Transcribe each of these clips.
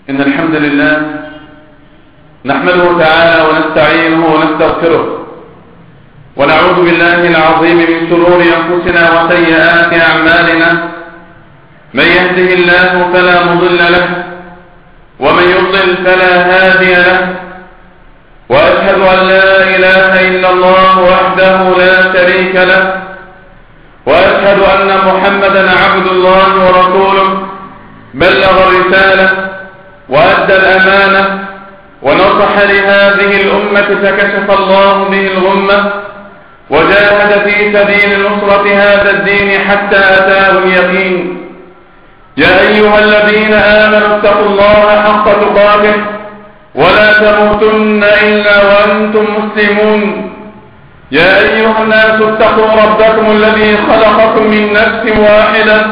إن الحمد لله نحمده تعالى ونستعينه ونستغفره ونعوذ بالله العظيم من شرور أنفسنا وسيئات أعمالنا. من يهده الله فلا مضل له ومن يضلل فلا هادي له، وأشهد أن لا إله إلا الله وحده لا شريك له، وأشهد أن محمدا عبد الله ورسوله بلغ الرسالة وأدى الأمانة ونصح لهذه الأمة فكشف الله به الغمة وجاهد في سبيل نصرة هذا الدين حتى أتاه اليقين. يا أيها الذين آمنوا اتقوا الله حق تقاته ولا تموتن إلا وأنتم مسلمون. يا أيها الناس اتقوا ربكم الذي خلقكم من نفس واحدة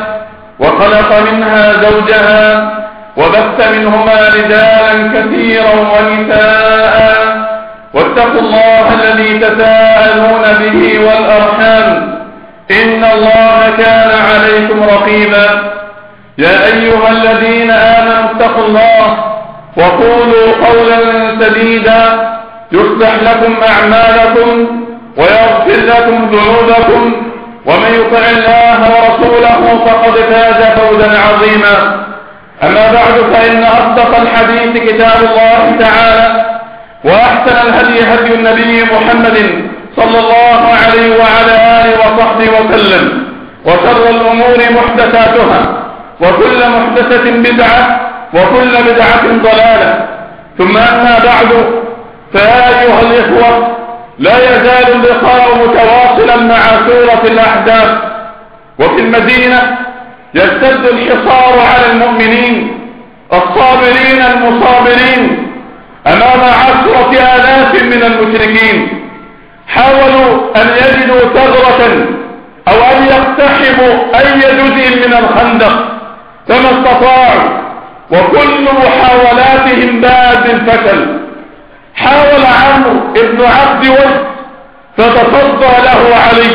وخلق منها زوجها وبث منهما رجالا كثيرا ونساء، واتقوا الله الذي تساءلون به والأرحام إن الله كان عليكم رقيبا. يا أيها الذين آمنوا اتقوا الله وقولوا قولا سديدا يصلح لكم أعمالكم ويغفر لكم ذنوبكم، ومن يطع الله ورسوله فقد فاز فوزا عظيما. أما بعد، فإن أصدق الحديث كتاب الله تعالى، وأحسن الهدي هدي النبي محمد صلى الله عليه وعلى آله وصحبه وسلم، وشر الأمور محدثاتها، وكل محدثة بدعة، وكل بدعة ضلالة. ثم أما بعد، فيا أيها الإخوة، لا يزال اللقاء متواصلا مع سورة الأحزاب. وفي المدينة يشتد الحصار على المؤمنين الصابرين المصابرين أمام 10,000 من المشركين. حاولوا أن يجدوا ثغرة أو أن يقتحموا أي جزء من الخندق فما استطاعوا، وكل محاولاتهم بات بالفشل. حاول عمرو بن عبد ود فتصدى له علي،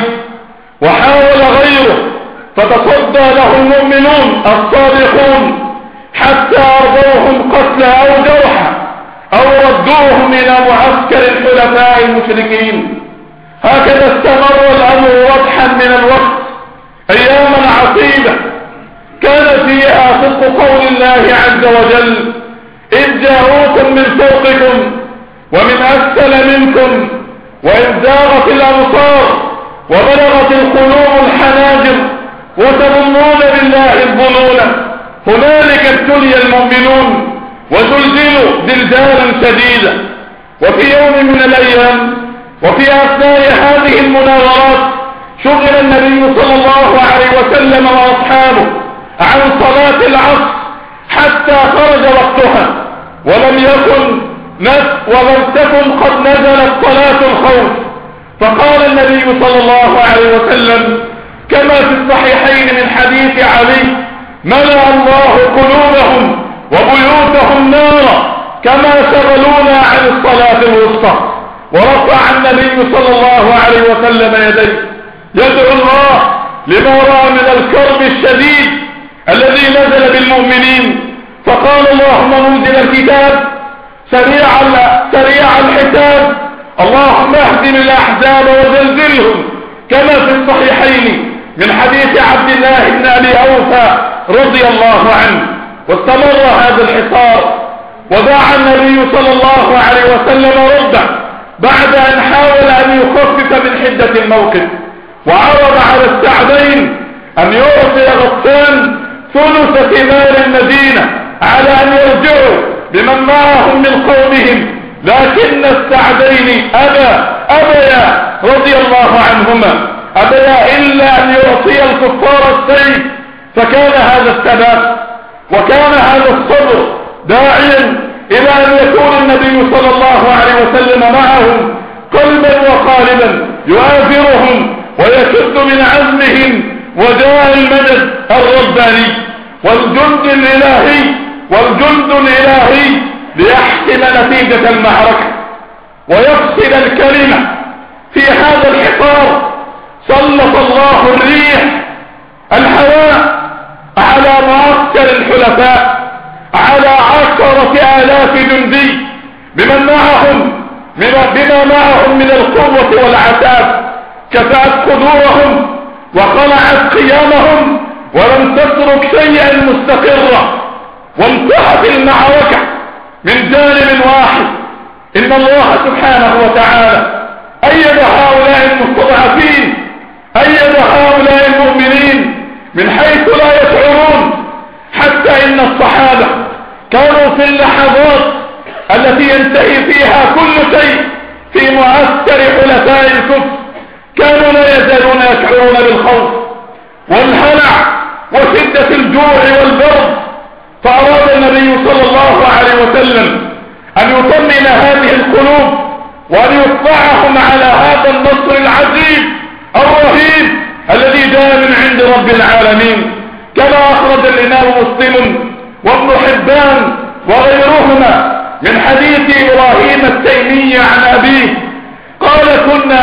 وحاول غيره فتصدى له المؤمنون الصادقون حتى أرضوهم قتلا أو جرحا أو ردوهم إلى معسكر الحلفاء المشركين. هكذا استمر الأمر وضحا من الوقت أياما عصيبة كان فيها صدق قول الله عز وجل: إذ جاءوكم من فوقكم ومن أسفل منكم وإذ زاغت الأبصار وبلغت القلوب الحناجر وتظنون بالله الظنون. هنالك ابتلي المؤمنون وزلزلوا زلزالا شديدا. وفي يوم من الأيام وفي أثناء هذه المناورات شغل النبي صلى الله عليه وسلم وأصحابه عن صلاة العصر حتى خرج وقتها، ولم تكن قد نزلت صلاة الخوف. فقال النبي صلى الله عليه وسلم كما في الصحيحين من حديث علي: ملأ الله قلوبهم وبيوتهم نارا كما شغلونا عن الصلاة الوسطى. ورفع النبي صلى الله عليه وسلم يديه يدعو الله لما رأى من الكرب الشديد الذي نزل بالمؤمنين. فقال: اللهم منزل الكتاب سريع الحساب، اللهم اهزم الأحزاب وزلزلهم، كما في الصحيحين من حديث عبد الله بن أبي أوفى رضي الله عنه. واستمر هذا الحصار، ودعا النبي صلى الله عليه وسلم ربه بعد أن حاول أن يخفف من حدة الموقف، وعرض على السعدين أن يعطي غطفان ثلث ثمار المدينة على أن يرجعوا بمن معهم من قومهم، لكن السعدين أبيا رضي الله عنهما، أبيا إلا أن يعطي الكفار السيف. فكان هذا الثبات وكان هذا الصبر داعيا إلى أن يكون النبي صلى الله عليه وسلم معهم قلبا وقالبا يؤازرهم ويشد من عزمهم وجاء المدد الرباني والجند الإلهي ليحسم نتيجة المعركة ويفصل الكلمة. في هذا الحصار سلط الله الريح الهواء على معسكر الحلفاء، على 10 10 آلاف جندي بما معهم من القوة والعتاد، كفأت قدورهم وقلعت قيامهم ولم تترك شيئا مستقرا، وانتهت المعركة من جانب واحد. إن الله سبحانه وتعالى أيد هؤلاء المستضعفين، أيد هؤلاء المؤمنين من حيث لا يشعرون، حتى إن الصحابة كانوا في اللحظات التي ينتهي فيها كل شيء في معسكر حلفاء الكفر كانوا لا يزالون يشعرون بالخوف والهلع وشدة الجوع والبرد. فأراد النبي صلى الله عليه وسلم أن يطمئن هذه القلوب وأن يطلعهم على هذا النصر العجيب الرهيب الذي جاء من عند رب العالمين، كما أخرج الإمام مسلم وابن حبان وغيرهما من حديث إبراهيم التيمي عن أبيه قال: كنا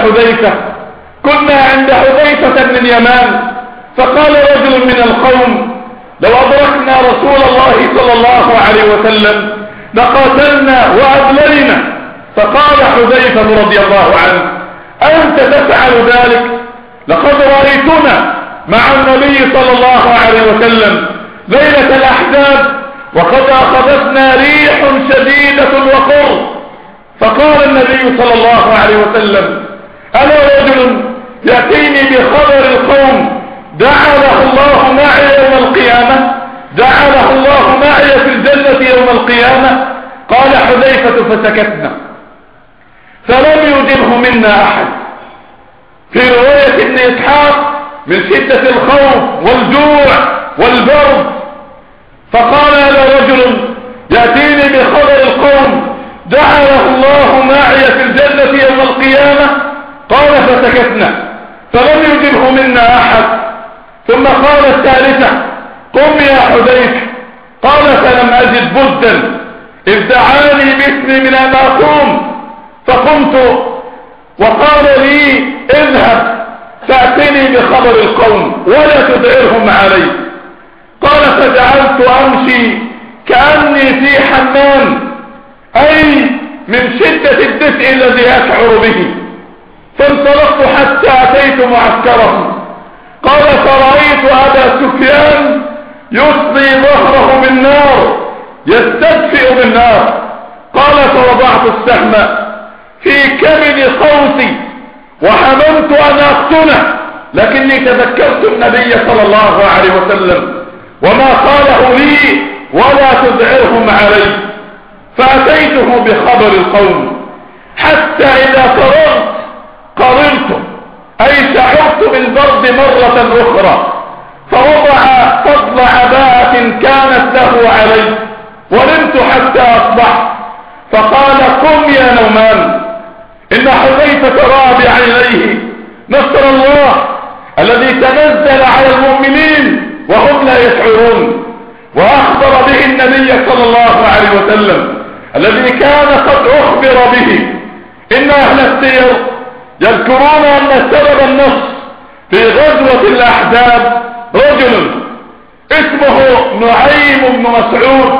عند حذيفة بن اليمان، فقال رجل من القوم: لو أدركنا رسول الله صلى الله عليه وسلم لقاتلنا وأذللنا. فقال حذيفة رضي الله عنه: أنت تفعل ذلك؟ لقد رأيتنا مع النبي صلى الله عليه وسلم ليلة الأحزاب وقد أخذتنا ريح شديدة وقر. فقال النبي صلى الله عليه وسلم: أنا رجل يأتيني بخبر القوم جعله الله معي يوم القيامة، جعله الله معي في الجنة يوم القيامة. قال حذيفة: فسكتنا، فلم يجبه منا أحد. في رواية ابن إسحاق: من شدة الخوف والجوع والبرد. فقال: أنا رجل يأتيني بخبر القوم جعله الله معي في الجنة يوم القيامة. قال: فسكتنا، فلم يجبه منا أحد. ثم قال الثالثة: قم يا حذيفة. قال: فلم أجد بدا إذ دعاني باسمي من أن أقوم، فقمت وقال لي: اذهب فأتني بخبر القوم ولا تدعرهم علي. قال: فجعلت أمشي كأني في حمام، أي من شدة الدفء الذي أشعر به. فانطلقت حتى أتيت معسكرهم. قال: فرأيت أبا سفيان يصلي ظهره بالنار، يستدفئ بالنار. قال: فوضعت السهم في كبد قوسي وحممت أن أقتله، لكني تذكرت النبي صلى الله عليه وسلم وما قاله لي: ولا تدعرهم علي. فأتيته بخبر القوم حتى إذا فرغت قررت، أي شعرت بالبرد مرة أخرى، فوضع فضل عباءة كانت له علي ونمت حتى أصبحت. فقال: قم يا نومان، إن حذيفة رأى بعينيه نصر الله الذي تنزل على المؤمنين وهم لا يشعرون، وأخبر به النبي صلى الله عليه وسلم الذي كان قد أخبر به. إن أهل السير يذكرون أن سبب النصر في غزوة الأحزاب رجل اسمه نعيم بن مسعود،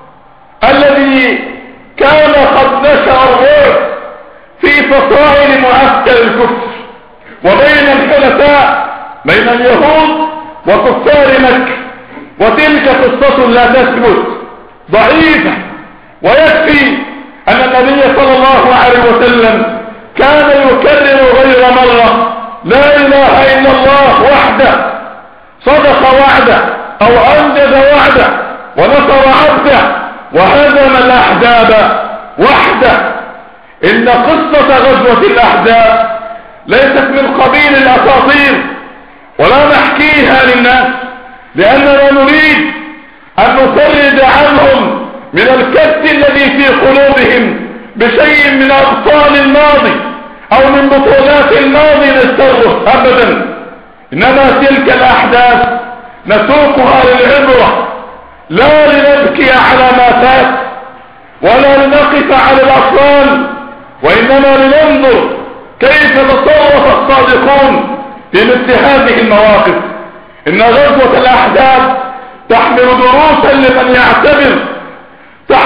الذي كان قد نشأ الرعب في فصائل معسكر الكفر وبين الحلفاء بين اليهود وكفار مكة. وتلك قصة لا تثبت، ضعيفة. ويكفي أن النبي صلى الله عليه وسلم كان يكرر غير مرة: لا إله إلا الله وحده، صدق وعده أو أنجز وعده ونصر عبده وهزم الأحزاب وحده. إن قصة غزوة الأحزاب ليست من قبيل الأساطير ولا نحكيها للناس، لأننا نريد أن نفرج عنهم من الكبت الذي في قلوبهم بشيء من أبطال الماضي أو من بطولات الماضي نستغرب أبدا. إنما تلك الأحداث نسوقها للعبرة، لا لنبكي على ما فات ولا لنقف على الأطلال، وإنما لننظر كيف تصرف الصادقون في مثل هذه المواقف. إن غزوة الأحزاب تحمل دروسا لمن يعتبر،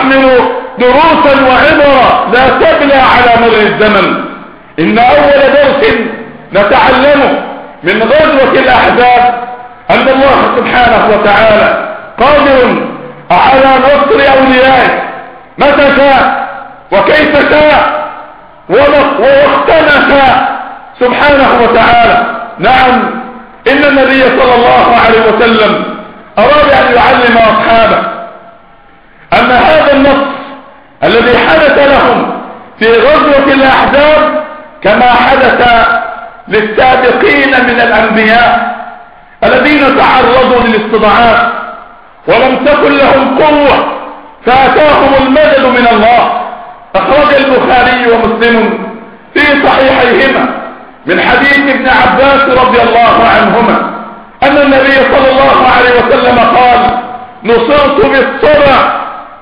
دروسا وعبرا لا تبلى على مر الزمن. إن أول درس نتعلمه من غزوة الأحزاب أن الله سبحانه وتعالى قادر على نصر أوليائه متى شاء وكيف شاء ووقتما شاء سبحانه وتعالى. نعم، إن النبي صلى الله عليه وسلم أراد أن يعلم أصحابه أن هذا النصر الذي حدث لهم في غزوة الأحزاب كما حدث للسابقين من الأنبياء الذين تعرضوا للاستضعاف ولم تكن لهم قوة فأتاهم المدد من الله. أخرج البخاري ومسلم في صحيحيهما من حديث ابن عباس رضي الله عنهما أن النبي صلى الله عليه وسلم قال: نصرت بالصبع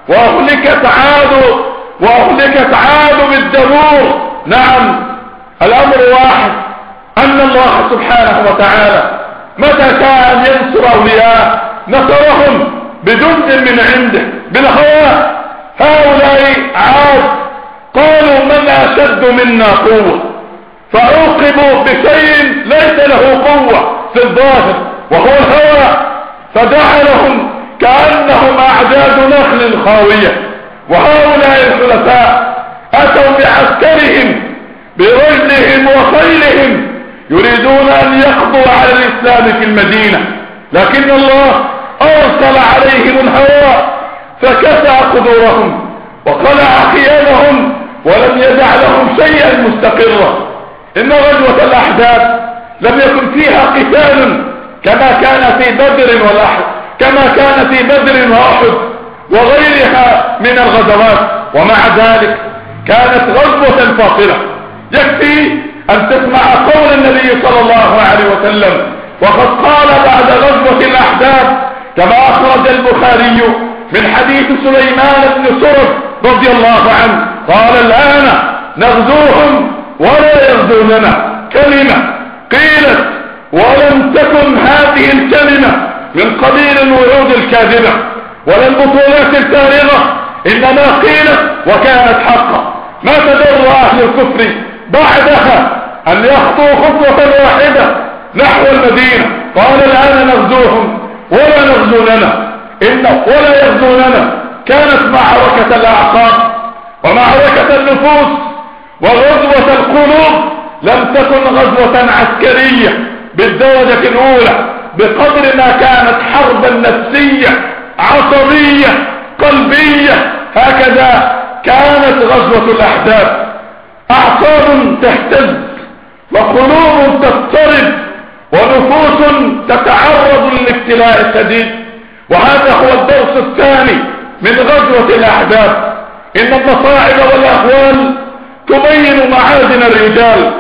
وأهلكت عاد بالدبور. نعم، الأمر واحد، أن الله سبحانه وتعالى متى شاء أن ينصر أولياء نصرهم بجند من عنده بالهواء. هؤلاء عاد قالوا: من أشد منا قوة؟ فعوقبوا بشيء ليس له قوة في الظاهر وهو الهوى، فجعلهم كأنهم أعداد نخل خاوية. وهؤلاء الحلفاء أتوا بعسكرهم برجلهم وخيلهم يريدون أن يقضوا على الإسلام في المدينة، لكن الله أرسل عليهم الهواء فكسى قدورهم وقلع خيامهم ولم يدع لهم شيئا مستقرا. إن غزوة الأحزاب لم يكن فيها قتال كما كان في بدر وأحد وغيرها من الغزوات، ومع ذلك كانت غزوة فاصلة. يكفي أن تسمع قول النبي صلى الله عليه وسلم وقد قال بعد غزوة الأحزاب كما أخرج البخاري من حديث سليمان بن سرد رضي الله عنه قال: الآن نغزوهم ولا يغزوننا. كلمة قيلت ولم تكن هذه الكلمة من قبيل الوعود الكاذبة ولا البطولات الفارغة، إنما قيلت وكانت حقا. ما تدر أهل الكفر بعدها أن يخطوا خطوة واحدة نحو المدينة. قال: الآن نغزوهم ولا يغزوننا. كانت معركة الأعصاب ومعركة النفوس وغزوة القلوب لم تكن غزوة عسكرية بالدرجة الأولى بقدر ما كانت حربا نفسية عصبية قلبية. هكذا كانت غزوة الأحزاب، أعصاب تهتز وقلوب تضطرب ونفوس تتعرض للابتلاء الشديد. وهذا هو الدرس الثاني من غزوة الأحزاب. إن المصاعب والأهوال تبين معادن الرجال.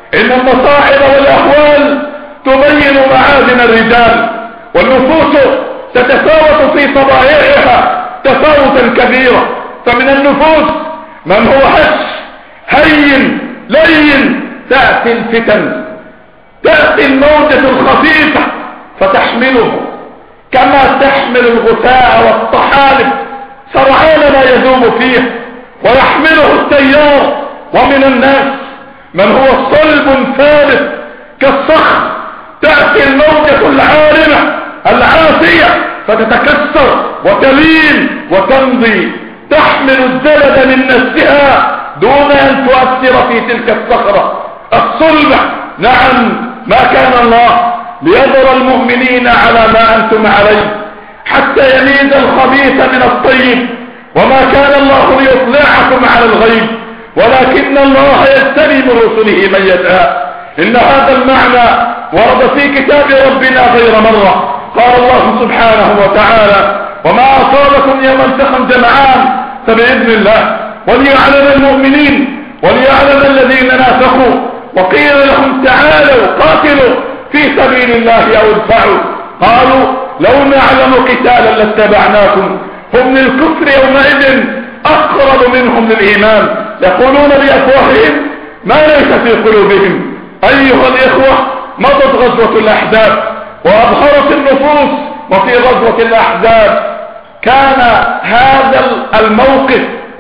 والنفوس تتفاوت في طبائعها تفاوتا كبيرا. فمن النفوس من هو هش هين لين، تأتي الفتن، تأتي الموجة الخفيفة فتحمله كما تحمل الغثاء والطحالب سرعان ما يذوب فيه ويحمله التيار. ومن الناس من هو صلب ثابت كالصخر، تأتي الموجة العارمة العافية فتتكسر وتلين وتمضي، تحمل الزلد من نفسها دون أن تؤثر في تلك الصخرة الصلبة. نعم، ما كان الله ليذر المؤمنين على ما أنتم عليه حتى يميز الخبيث من الطيب، وما كان الله ليطلعكم على الغيب ولكن الله يجتبي من رسله من يشاء. إن هذا المعنى ورد في كتاب ربنا غير مرة. قال الله سبحانه وتعالى: وما أصابكم يوم التقى الجمعان فبإذن الله وليعلم المؤمنين وليعلم الذين نافقوا وقيل لهم تعالوا قاتلوا في سبيل الله أو ادفعوا قالوا لو نعلم قتالا لاتبعناكم هم للكفر يومئذ أقرب منهم للإيمان يقولون بأفواههم ما ليس في قلوبهم. أيها الإخوة، مضت غزوة الأحزاب وأبهرت النفوس، وفي غزوة الأحزاب كان هذا الموقف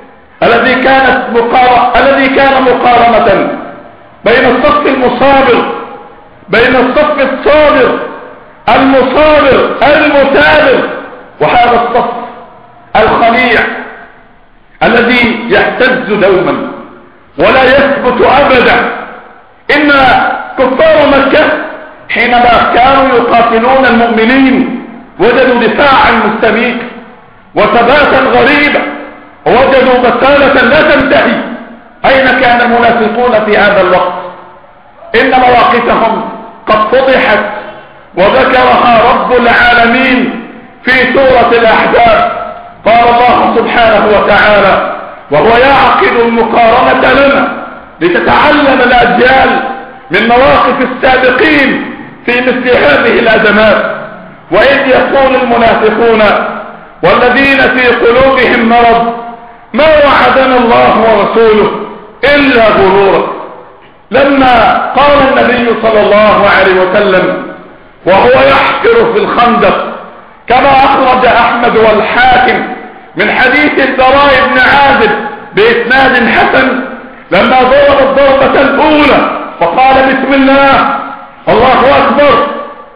الذي كان مقارنة بين الصف المصابر، بين الصف الصابر المصابر المثابر، وهذا الصف الخليع الذي يهتز دوما ولا يثبت أبدا. إن كفار مكة حينما كانوا يقاتلون المؤمنين وجدوا دفاعا مستميت وثباتا غريبا، ووجدوا بسالة لا تنتهي. أين كان المنافقون في هذا الوقت؟ إن مواقفهم قد فضحت وذكرها رب العالمين في سورة الأحزاب. قال الله سبحانه وتعالى وهو يعقد المقارنة لنا لتتعلم الأجيال من مواقف السابقين في مثل هذه الأزمات. وإذ يقول المنافقون والذين في قلوبهم مرض ما وعدنا الله ورسوله إلا غرورا. لما قال النبي صلى الله عليه وسلم وهو يحفر في الخندق كما أخرج أحمد والحاكم من حديث البراء بن عازب بإسناد حسن، لما ضرب الضربة الأولى فقال بسم الله الله أكبر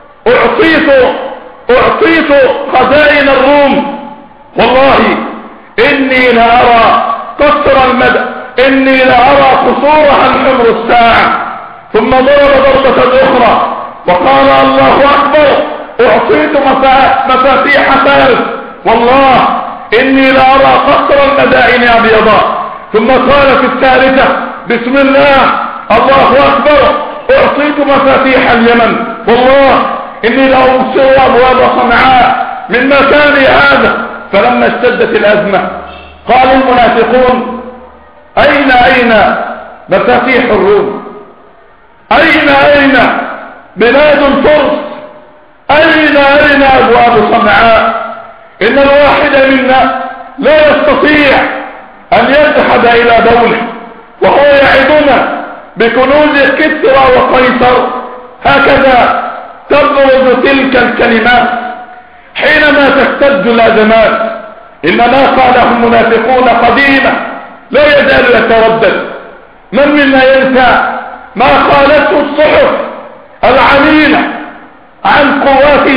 أعطيت خزائن الروم، والله إني لأرى قصر المدى، إني لأرى قصورها الحمر الساعة. ثم ضرب ضربة أخرى وقال الله أكبر أعطيت مفاتيح فارس، والله إني لأرى قصر المدائن أبيضا. ثم قال في الثالثة بسم الله الله أكبر أعطيت مفاتيح اليمن، والله إني لأبصر أبواب صنعاء من مكاني هذا. فلما اشتدت الأزمة قال المنافقون أين مفاتيح الروم؟ أين بلاد الفرس؟ أين أبواب صنعاء؟ إن الواحد منا لا يستطيع أن يذهب إلى دولة وهو يعدنا بكنوز كسرى وقيصر. هكذا تبرز تلك الكلمات حينما تشتد الأزمات. إن ما قاله المنافقون قديما لا يزال يتردد. من منا ينسى ما قالته الصحف العميلة عن قوات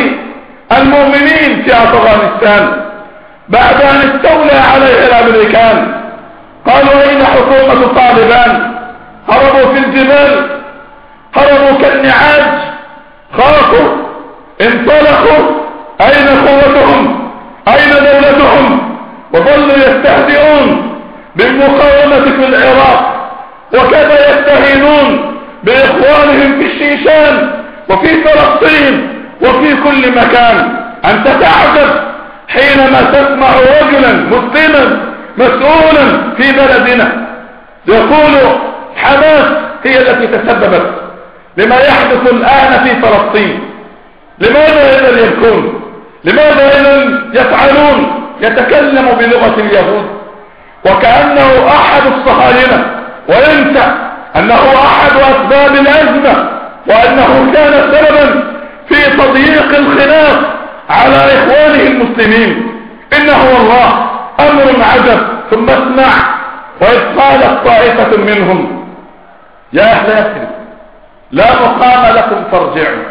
المؤمنين في أفغانستان بعد أن استولى عليها الأمريكان؟ قالوا أين حكومة طالبان؟ هربوا في الجبال، هربوا كالنعاج، خافوا، انطلقوا. أين قوتهم؟ أين دولتهم؟ وظلوا يستهزئون بالمقاومة في العراق، وكذا يستهينون بإخوانهم في الشيشان وفي فلسطين وفي كل مكان. أنت تعجب حينما تسمع رجلا مسلما مسؤولا في بلدنا يقول حماس هي التي تسببت لما يحدث الآن في فلسطين. لماذا إذن يبكون؟ لماذا إذن يفعلون؟ يتكلم بلغة اليهود وكأنه أحد الصهاينة، وينسى أنه أحد أسباب الأزمة، وأنه كان سببا في تضييق الخلاف على إخوانه المسلمين. إنه والله أمر عجب. ثم اسمع وإذ قالت طائفة منهم يا أهل يثرب لا مقام لكم فارجعوا.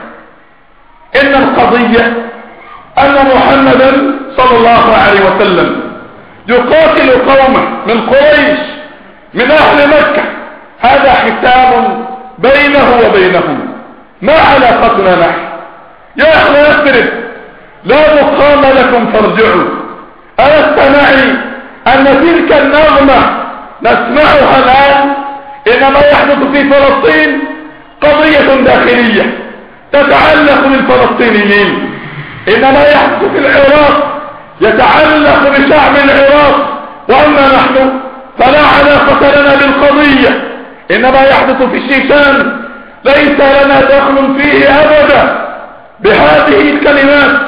إن القضية أن محمدا صلى الله عليه وسلم يقاتل قومه من قريش من أهل مكة، هذا حساب بينه وبينهم، ما علاقتنا نحن؟ يا أهل يثرب لا مقام لكم فارجعوا. ألست معي أن تلك النغمة نسمعها الآن؟ إنما يحدث في فلسطين قضية داخلية تتعلق بالفلسطينيين، إنما يحدث في العراق يتعلق بشعب العراق، وأما نحن فلا علاقة لنا بالقضية. إنما يحدث في الشيشان ليس لنا دخل فيه أبدا. بهذه الكلمات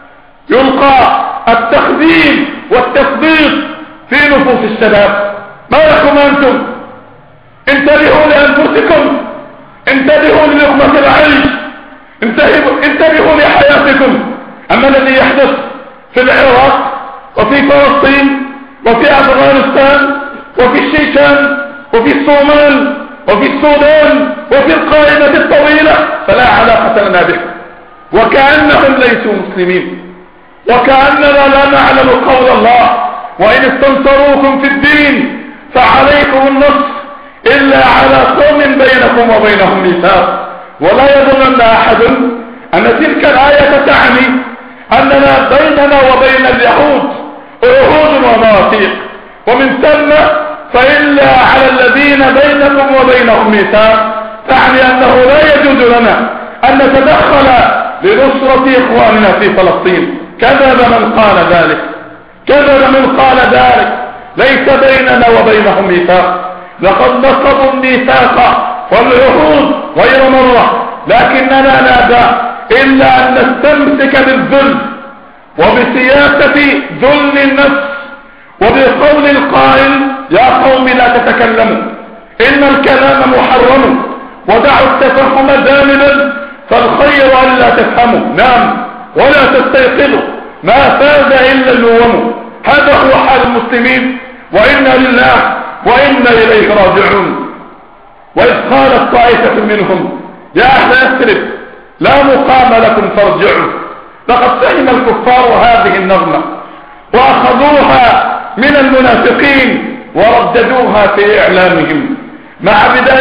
يلقى التخذيل والتثبيط في نفوس الشباب. ما لكم أنتم؟ انتبهوا لأنفسكم، انتبهوا للقمة العيش، انتبهوا لحياتكم. أما الذي يحدث في العراق وفي فلسطين وفي أفغانستان وفي الشيشان وفي الصومال وفي السودان وفي القائمة الطويلة، فلا علاقة لنا بهم، وكأنهم ليسوا مسلمين، وكأننا لا نعلم قول الله: وإن استنصروكم في الدين فعليكم النصر إلا على قوم بينكم وبينهم ميثاق. ولا يظنن أحد أن تلك الآية تعني أننا بيننا وبين اليهود عهود ومواثيق، ومن ثم فإلا على الذين بينكم وبينهم ميثاق، تعني أنه لا يجوز لنا أن نتدخل لنصرة إخواننا في فلسطين. كذب من قال ذلك، كذب من قال ذلك. ليس بيننا وبينهم ميثاق، لقد نقضوا الميثاق والعهود غير مرة، لكننا نابى إلا أن نستمسك بالذل وبسياسة ذل النفس وبقول القائل: يا قوم لا تتكلموا، إن الكلام محرم، ودعوا التفهم جانبا، فالخير ألا تفهموا. نعم، ولا تستيقظوا، ما فاز إلا اللوم. هذا هو حال المسلمين، وإنا لله وإنا إليه راجعون. وإذ قالت طائفة منهم: يا أهل يثرب لا مقام لكم فارجعوا. لقد فهم الكفار هذه النغمة وأخذوها من المنافقين ورددوها في إعلامهم مع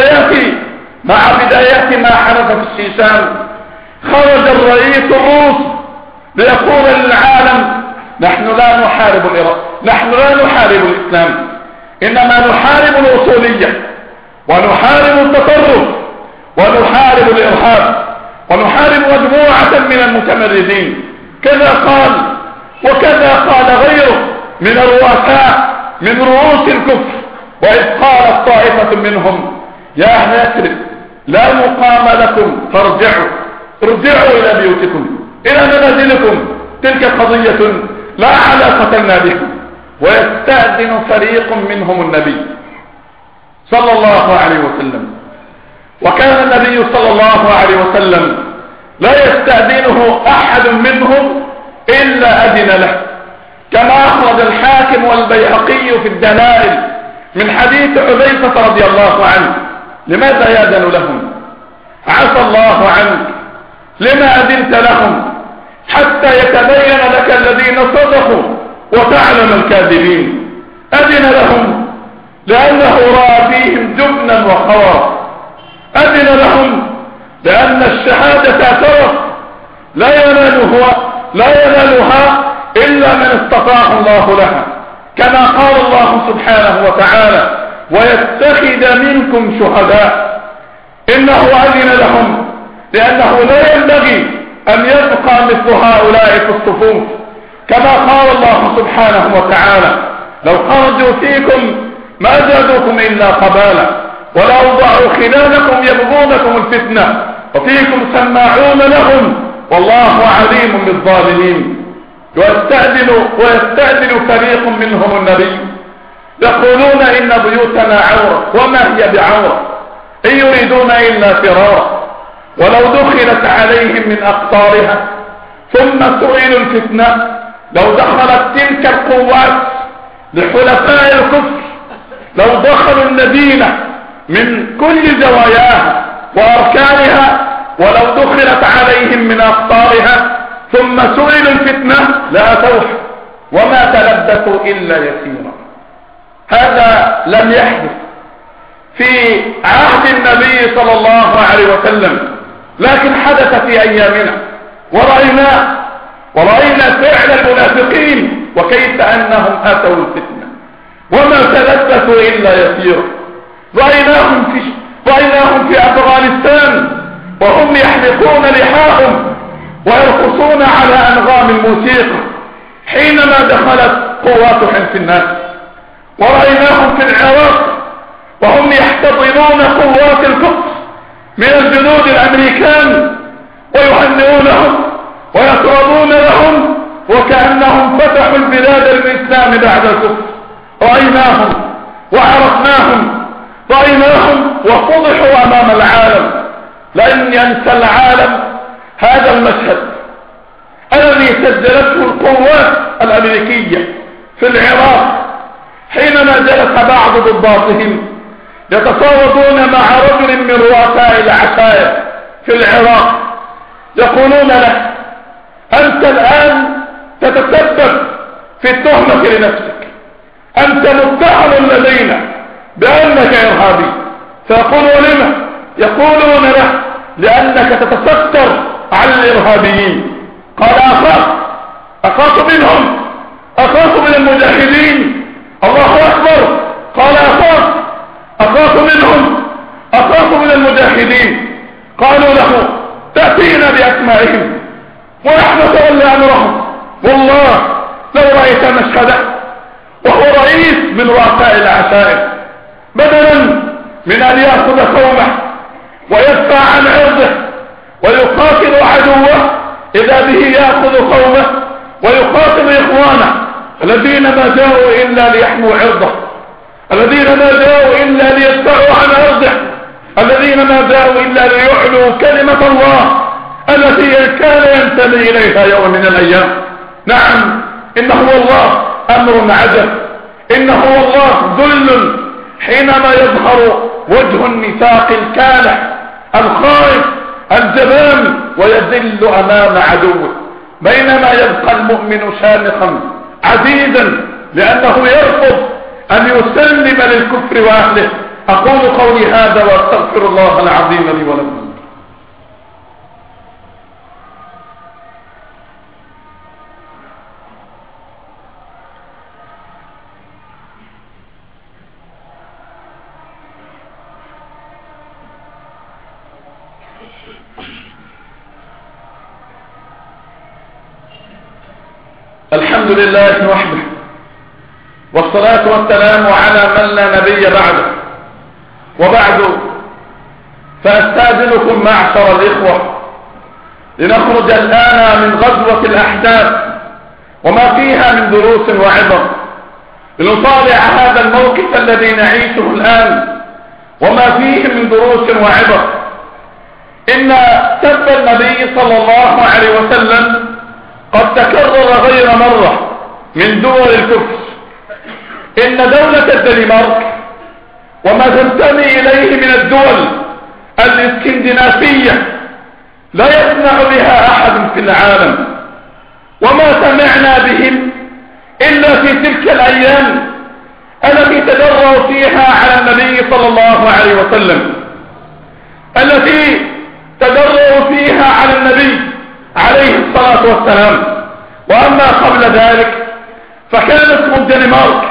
بدايات ما حدث في الشيشان. خرج الرئيس الروسي ليقول للعالم: نحن لا نحارب الإسلام، إنما نحارب الوصولية، ونحارب التطرف، ونحارب الإرهاب، ونحارب مجموعة من المتمردين. كذا قال، وكذا قال غيره من الرؤساء من رؤوس الكفر. وإذ قالت طائفة منهم: يا أهل يثرب لا مقام لكم فارجعوا، ارجعوا إلى بيوتكم، إلى منازلكم، تلك قضية لا علاقة لنا بكم. ويستأذن فريق منهم النبي صلى الله عليه وسلم، وكان النبي صلى الله عليه وسلم لا يستأذنه أحد منهم إلا أذن له، كما أخرج الحاكم والبيهقي في الدلائل من حديث حذيفة رضي الله عنه: لماذا يأذن لهم؟ عفى الله عنك، لما أذنت لهم حتى يتبين لك الذين صدقوا وتعلم الكاذبين. أذن لهم لأنه رأى فيهم جبنا وخوارا، أذن لهم لأن الشهادة شرف لا ينالها إلا من استطاع الله لها، كما قال الله سبحانه وتعالى: ويتخذ منكم شهداء. إنه أذن لهم لأنه لا ينبغي أن يبقى مثل هؤلاء في الصفوف، كما قال الله سبحانه وتعالى: لو خرجوا فيكم ما زادوكم إلا قبالا، ولأوضعوا خلالكم يبغونكم الفتنة، وفيكم سماعون لهم، والله عليم بالظالمين. ويستأذن فريق منهم النبي يقولون: إن بيوتنا عورة، وما هي بعورة، إن يريدون إلا فرارا. ولو دخلت عليهم من أقطارها ثم سئلوا الفتنة، لو دخلت تلك القوات لحلفاء الكفر، لو دخلوا المدينة من كل زواياها وأركانها، ولو دخلت عليهم من أقطارها ثم سئلوا الفتنة لأتوها وما تلبثوا إلا يسيرا. هذا لم يحدث في عهد النبي صلى الله عليه وسلم، لكن حدث في أيامنا، ورأينا فعل المنافقين وكيف أنهم أتوا الفتنة وما تلبثوا إلا يسيرا. رأيناهم في أفغانستان وهم يحلقون لحاهم ويرقصون على أنغام الموسيقى حينما دخلت قوات حلف الناس. ورأيناهم في العراق وهم يحتضنون قوات القدس من الجنود الأمريكان ويهنئونهم ويقربون لهم وكأنهم فتحوا البلاد الإسلام بعد الكفر. رأيناهم وعرفناهم، رأيناهم وفضحوا أمام العالم. لن ينسى العالم هذا المشهد الذي سجلته القوات الأمريكية في العراق حينما جلس أصبح بعض ضباطهم يتفاوضون مع رجل من رؤساء العشائر في العراق، يقولون له: أنت الآن تتسبب في التهمة لنفسك، أنت متهم لدينا بأنك إرهابي. فيقول: لما؟ يقولون له: لأنك تتستر على الإرهابيين. قال: أخاف منهم، أخاف من المجاهدين. الله أكبر. قال: أخاف منهم، أخاف من المجاهدين. قالوا له: تأتينا بأسمائهم ونحن نتولى أمرهم. والله لو رأيت مشهده وهو رئيس من رؤساء العشائر، بدلا من أن يأخذ قومه ويدفع عن عرضه ويقاتل عدوه، إذا به يأخذ قومه ويقاتل إخوانه الذين ما جاءوا إلا ليحموا عرضه، الذين ما جاءوا إلا ليدفعوا عن عرضه، الذين ما جاءوا إلا ليعلوا كلمة الله التي كان ينتمي إليها يوم من الأيام. نعم، إنه والله أمر عجب، إنه والله ذل حينما يظهر وجه النفاق الكالح الخائف الجبان ويذل أمام عدوه، بينما يبقى المؤمن شامخا عزيزا لأنه يرفض أن يسلم للكفر وأهله. أقول قولي هذا وأستغفر الله العظيم لي ولكم. الحمد لله وحده، والصلاة والسلام على من لا نبي بعده. وبعد، فأستأذنكم معشر الإخوة لنخرج الآن من غزوة الأحزاب وما فيها من دروس وعبر، لنطالع هذا الموقف الذي نعيشه الآن وما فيه من دروس وعبر. إن سب النبي صلى الله عليه وسلم قد تكرر غير مرة من دول الكفر. إن دولة الدنمارك وما تنتمي إليه من الدول الاسكندنافية لا يسمع بها أحد في العالم، وما سمعنا بهم إلا في تلك الأيام التي تجروا فيها على النبي صلى الله عليه وسلم، التي تجروا فيها على النبي عليه الصلاة والسلام. وأما قبل ذلك فكان اسم الدنمارك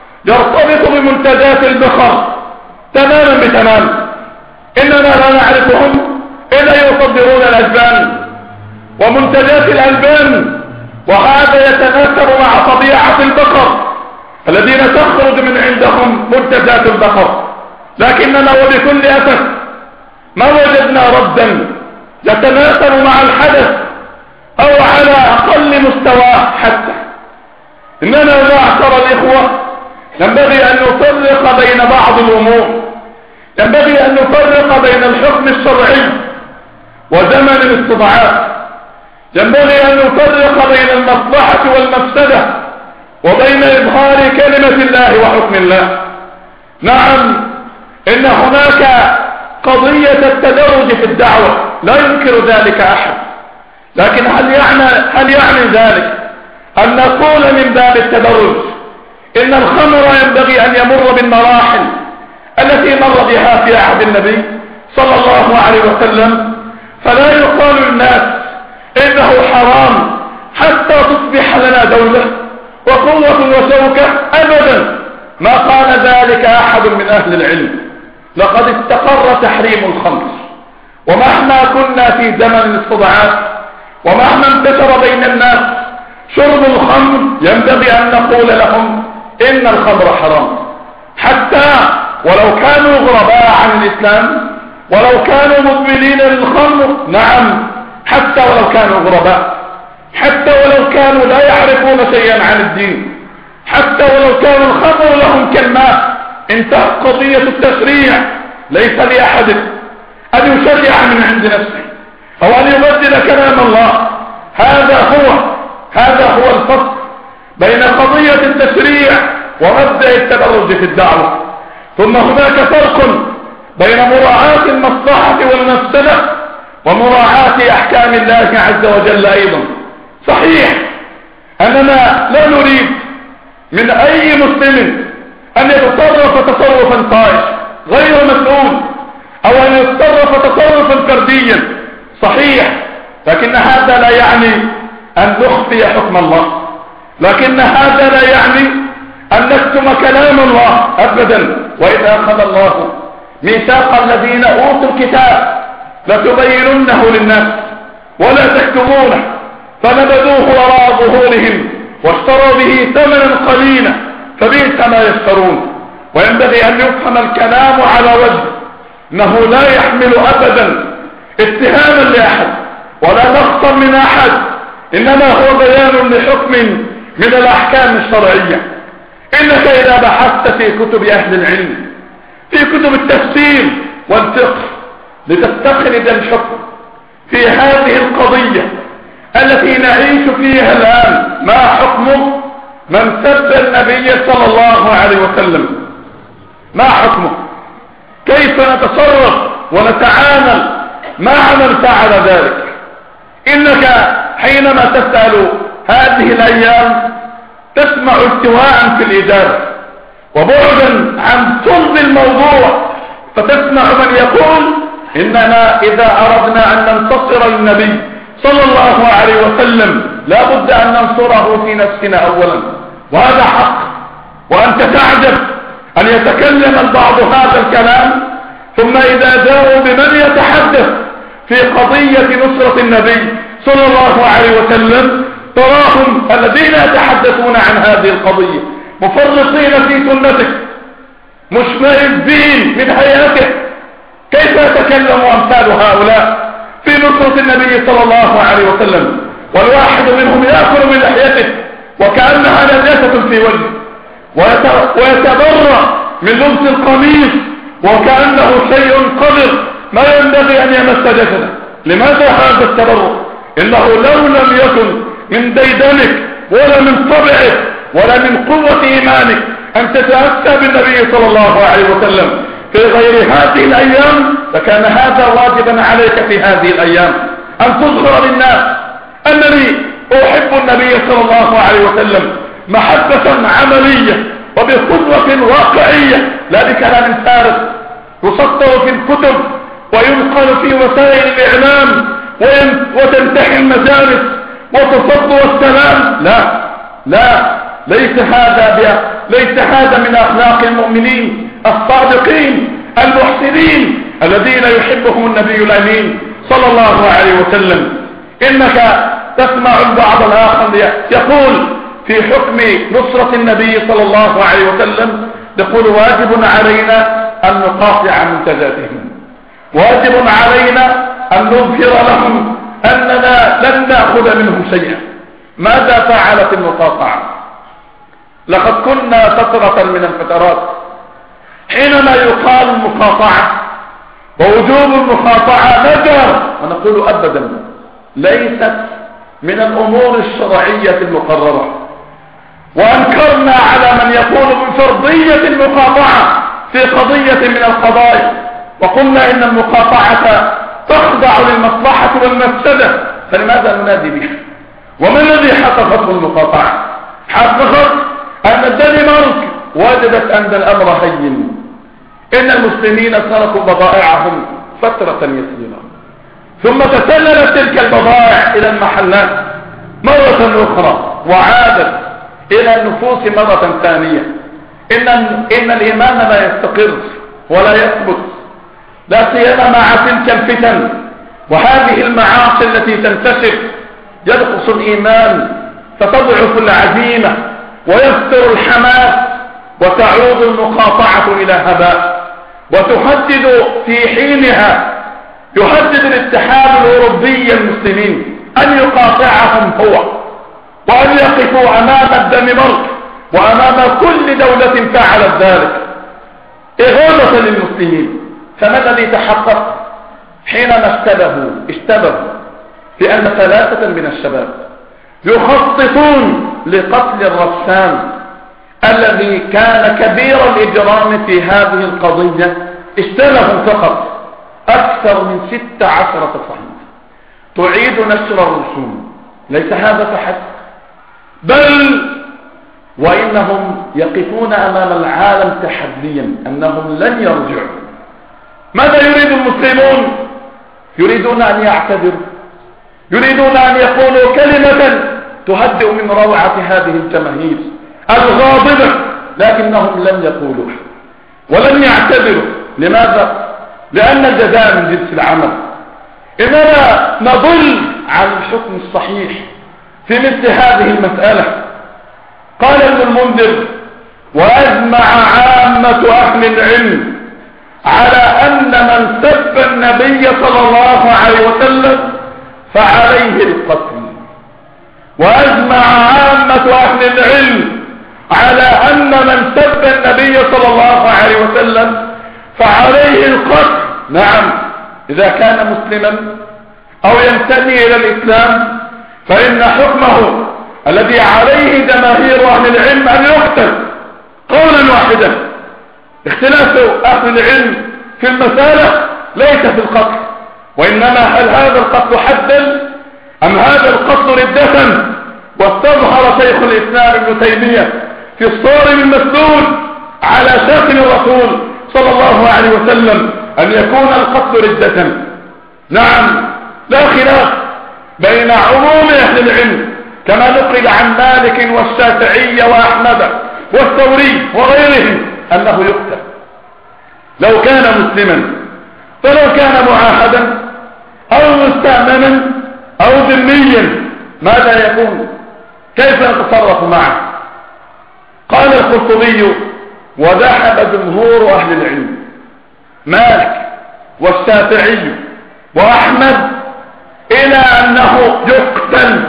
يرتبط بمنتجات البخار تماما بتمام. إننا لا نعرفهم إلا يصدرون الألبان ومنتجات الألبان، وهذا يتناسب مع طبيعة البقر الذين تخرج من عندهم منتجات البقر. لكننا وبكل أسف ما وجدنا ردا يتناسب مع الحدث أو على أقل مستوى حتى. إننا معشر الإخوة ينبغي أن نفرق بين بعض الأمور، ينبغي أن نفرق بين الحكم الشرعي وزمن الاستضعاف، ينبغي أن نفرق بين المصلحة والمفسدة وبين إظهار كلمة الله وحكم الله. نعم، إن هناك قضية التدرج في الدعوة لا ينكر ذلك أحد، لكن هل يعني ذلك أن نقول من باب التدرج إن الخمر ينبغي أن يمر بالمراحل التي مر بها في عهد النبي صلى الله عليه وسلم، فلا يقال للناس إنه حرام حتى تصبح لنا دولة وقوة وشوكة؟ أبدا، ما قال ذلك أحد من أهل العلم. لقد استقر تحريم الخمر، ومهما كنا في زمن الاستضعاف ومهما انتشر بين الناس شرب الخمر ينبغي أن نقول لهم إن الخمر حرام، حتى ولو كانوا غرباء عن الإسلام، ولو كانوا مدمنين للخمر. نعم، حتى ولو كانوا غرباء، حتى ولو كانوا لا يعرفون شيئا عن الدين، حتى ولو كان الخمر لهم كالماء. انتهت قضية التشريع. ليس لأحد أن يشرع من عند نفسه أو أن يبدل كلام الله. هذا هو الفرق بين قضية التشريع ومبدأ التدرج في الدعوة. ثم هناك فرق بين مراعاة المصلحة والمفسدة ومراعاة أحكام الله عز وجل أيضا. صحيح أننا لا نريد من أي مسلم أن يتصرف تصرفا طائش غير مسؤول أو أن يتصرف تصرفا فرديا. صحيح، لكن هذا لا يعني أن نخفي حكم الله، لكن هذا لا يعني أن نكتم كلام الله أبدا. وإذا أخذ الله ميثاق الذين أوتوا الكتاب لتبيننه للناس ولا تكتمونه فنبذوه وراء ظهورهم واشتروا به ثمنا قليلا فبئس ما يشترون. وينبغي أن يفهم الكلام على وجه أنه لا يحمل أبدا اتهاما لأحد ولا نقصا من أحد، إنما هو بيان لحكم من الأحكام الشرعية. إنك إذا بحثت في كتب أهل العلم في كتب التفسير والفقه لتستخرج الحكم في هذه القضية التي نعيش فيها الآن، ما حكمه من سب النبي صلى الله عليه وسلم؟ ما حكمه؟ كيف نتصرف ونتعامل مع من فعل ذلك؟ إنك حينما تسأل هذه الأيام تسمع استواء في الإجابة وبعدا عن صلب الموضوع، فتسمع من يقول إننا إذا أردنا أن ننتصر للنبي صلى الله عليه وسلم لا بد أن ننصره في نفسنا أولا، وهذا حق. وأنت تعجب أن يتكلم البعض هذا الكلام ثم إذا جاءوا بمن يتحدث في قضية نصرة النبي صلى الله عليه وسلم تراهم الذين يتحدثون عن هذه القضية مفرطين في سنتك مشمئزين من هيئته. كيف يتكلم أمثال هؤلاء في نصرة النبي صلى الله عليه وسلم والواحد منهم يأكل من لحيته وكأنها نجاسة في وجهه ويتبرأ من لبس القميص وكأنه شيء قذر ما ينبغي أن يمس جسده. لماذا هذا التبرؤ؟ إنه لو لم يكن من ديدنك ولا من طبعك ولا من قوة إيمانك أن تتأسى بالنبي صلى الله عليه وسلم في غير هذه الأيام لكان هذا واجبا عليك في هذه الأيام أن تظهر للناس أنني أحب النبي صلى الله عليه وسلم محبة عملية وبقدوة واقعية لا بكلام فارغ يسطر في الكتب وينقل في وسائل الإعلام وتنتهي المجالس وتصد والسلام. لا ليس هذا من أخلاق المؤمنين الصادقين المحسنين الذين يحبهم النبي الأمين صلى الله عليه وسلم. إنك تسمع البعض الآخر يقول في حكم نصرة النبي صلى الله عليه وسلم يقول واجب علينا أن نقاطع منتجاتهم، واجب علينا أن نظهر لهم أننا لن نأخذ منهم شيئا. ماذا فعلت المقاطعة؟ لقد كنا فترة من الفترات حينما يقال المقاطعة ووجوب المقاطعة نجر ونقول أبدا ليست من الأمور الشرعية المقررة، وأنكرنا على من يقول بفرضية المقاطعة في قضية من القضايا وقلنا إن المقاطعة تخضع للمصلحة والمفسدة، فلماذا ننادي بها؟ وما الذي حققته المقاطعة؟ حققت أن الدنمارك وجدت أن الأمر هين، إن المسلمين تركوا بضائعهم فترة يسيرة ثم تسللت تلك البضائع إلى المحلات مرة أخرى وعادت إلى النفوس مرة ثانية. إن الإيمان لا يستقر ولا يثبت لا سيما مع تلك الفتن وهذه المعاصي التي تنتشر. ينقص الإيمان فتضعف العزيمة ويفتر الحماس وتعود المقاطعة إلى هباء. وتهدد في حينها يهدد الاتحاد الأوروبي المسلمين أن يقاطعهم هو وأن يقفوا أمام الدنمارك وأمام كل دولة فعلت ذلك إغاظة للمسلمين. فما الذي تحقق حينما اشتبهوا بأن 3 من الشباب يخططون لقتل الرسام الذي كان كبير الإجرام في هذه القضية اشتغلهم فقط أكثر من 16 صحيفة تعيد نشر الرسوم. ليس هذا فحسب، بل وإنهم يقفون أمام العالم تحديا أنهم لن يرجعوا. ماذا يريد المسلمون؟ يريدون أن يعتذروا، يريدون أن يقولوا كلمة تهدئ من روعة هذه الجماهير الغاضبة، لكنهم لم يقولوها ولم يعتذروا. لماذا؟ لأن الجزاء من جنس العمل. إننا نضل عن الحكم الصحيح في مثل هذه المسألة. قال ابن المنذر: وأجمع عامة أهل العلم على أن من سب النبي صلى الله عليه وسلم فعليه القتل. وأجمع عامة أهل العلم على أن من سب النبي صلى الله عليه وسلم فعليه القتل. نعم، إذا كان مسلما أو ينتمي إلى الإسلام فإن حكمه الذي عليه جماهير أهل العلم أن يقتل قولا واحدا. اختلاف أهل العلم في المسألة ليس في القتل، وإنما هل هذا القتل حدا أم هذا القتل ردة. واستظهر شيخ الإسلام ابن تيمية في الصارم المسلول على شاتم الرسول صلى الله عليه وسلم أن يكون القتل ردة. نعم، لا خلاف بين عموم أهل العلم كما نقل عن مالك والشافعي وأحمد والثوري وغيرهم أنه يقتل لو كان مسلما. فلو كان معاهدا أو مستأمنا أو ذميا ماذا يكون؟ كيف نتصرف معه؟ قال القرطبي: وذهب جمهور أهل العلم مالك والشافعي وأحمد إلى أنه يقتل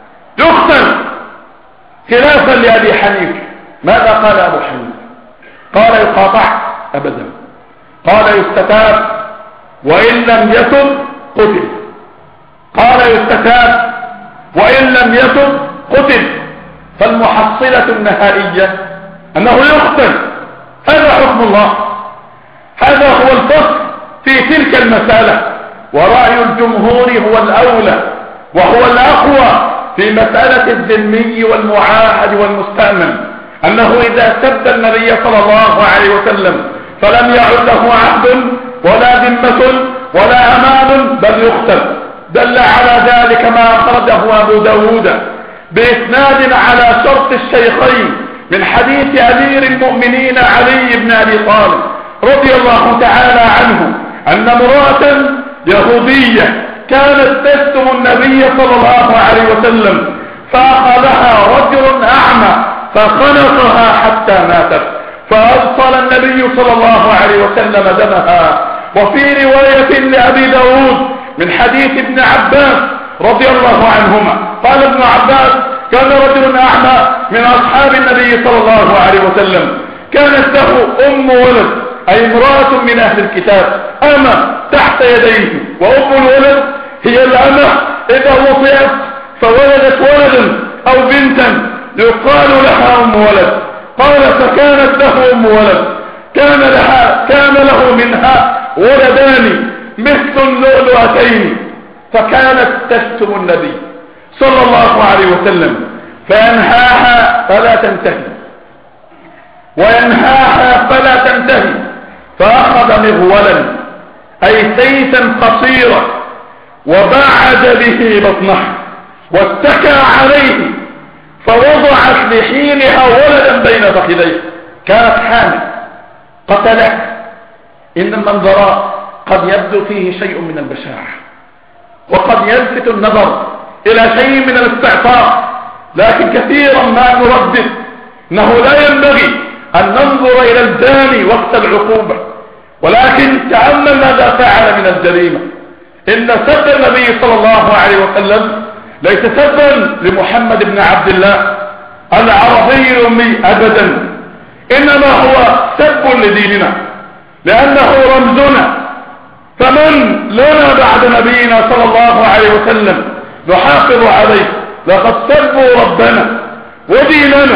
خلافا لأبي حنيفة. ماذا قال أبو حنيفة؟ قال يقاطع أبدا، قال يستتاب وإن لم يتب قتل، قال يستتاب وإن لم يتب قتل. فالمحصلة النهائية أنه يقتل. هذا حكم الله، هذا هو الفصل في تلك المسألة. ورأي الجمهور هو الأولى وهو الأقوى في مسألة الذمي والمعاهد والمستأمن، أنه إذا سب النبي صلى الله عليه وسلم فلم يعد له عهد ولا ذمة ولا أمان بل يقتل. دل على ذلك ما أخرجه أبو داود بإسناد على شرط الشيخين من حديث أمير المؤمنين علي بن أبي طالب رضي الله تعالى عنه أن امرأة يهودية كانت تشتم النبي صلى الله عليه وسلم فأخذها رجل أعمى فخنقها حتى ماتت، فأبصر النبي صلى الله عليه وسلم دمها. وفي رواية لأبي داود من حديث ابن عباس رضي الله عنهما قال ابن عباس: كان رجل أعمى من أصحاب النبي صلى الله عليه وسلم، كانت له أم ولد، أي امرأة من أهل الكتاب، أمة تحت يديه، وأم الولد هي الأمة إذا وطئت فولدت ولدا أو بنتا يقال لها أم ولد. قال: فكانت له أم ولد، كان له منها ولدان مثل اللؤلؤتين، فكانت تشتم النبي صلى الله عليه وسلم فينهاها فلا تنتهي وينهاها فلا تنتهي، فأخذ مغولا أي سيفا قصيرا وبعد به بطنها واتكى عليه فوضعت لحينها ولدا بين فخذيه، كانت حامل، قتلت. إن المنظر قد يبدو فيه شيء من البشاعة وقد يلفت النظر إلى شيء من الاستعطاف، لكن كثيرا ما نردد أنه لا ينبغي أن ننظر إلى الجاني وقت العقوبة، ولكن تأمل ماذا فعل من الجريمة. إن سب النبي صلى الله عليه وسلم ليس سبا لمحمد بن عبد الله العربي الأمي أبدا، إنما هو سب لديننا لأنه رمزنا. فمن لنا بعد نبينا صلى الله عليه وسلم نحافظ عليه؟ لقد سبوا ربنا وديننا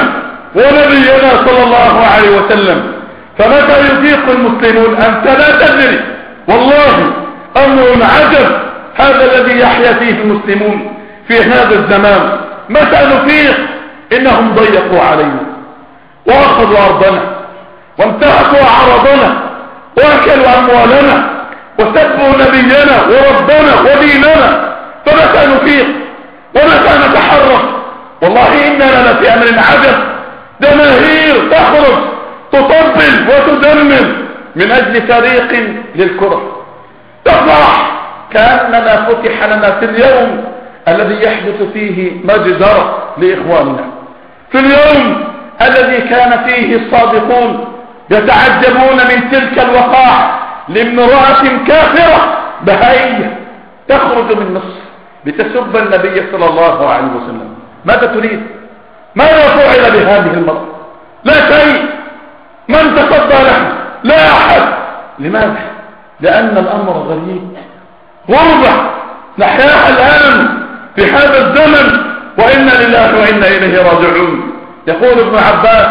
ونبينا صلى الله عليه وسلم. فمتى يفيق المسلمون؟ أنت لا تدري، والله أمر عجب هذا الذي يحيا فيه المسلمون في هذا الزمان. متى نفيق؟ إنهم ضيقوا علينا وأخذوا أرضنا وانتهكوا أعراضنا وأكلوا أموالنا وسبوا نبينا وربنا وديننا. فمتى نفيق ومتى نتحرك؟ والله إننا لفي أمر عجب. جماهير تخرج تطبل وتدمر من أجل فريق للكرة، تفرح كأننا فتح لنا في اليوم الذي يحدث فيه مجزرة لإخواننا، في اليوم الذي كان فيه الصادقون يتعجبون من تلك الوقائع لامرأة كافرة بهائية تخرج من مصر لتسب النبي صلى الله عليه وسلم. ماذا تريد؟ ماذا فعل بهذه المرأة؟ لا شيء. من تصدى لها؟ لا أحد. لماذا؟ لأن الأمر غريب، غربة نحياها الآن في هذا الزمن، وإنا لله وإنا إليه راجعون. يقول ابن عباس: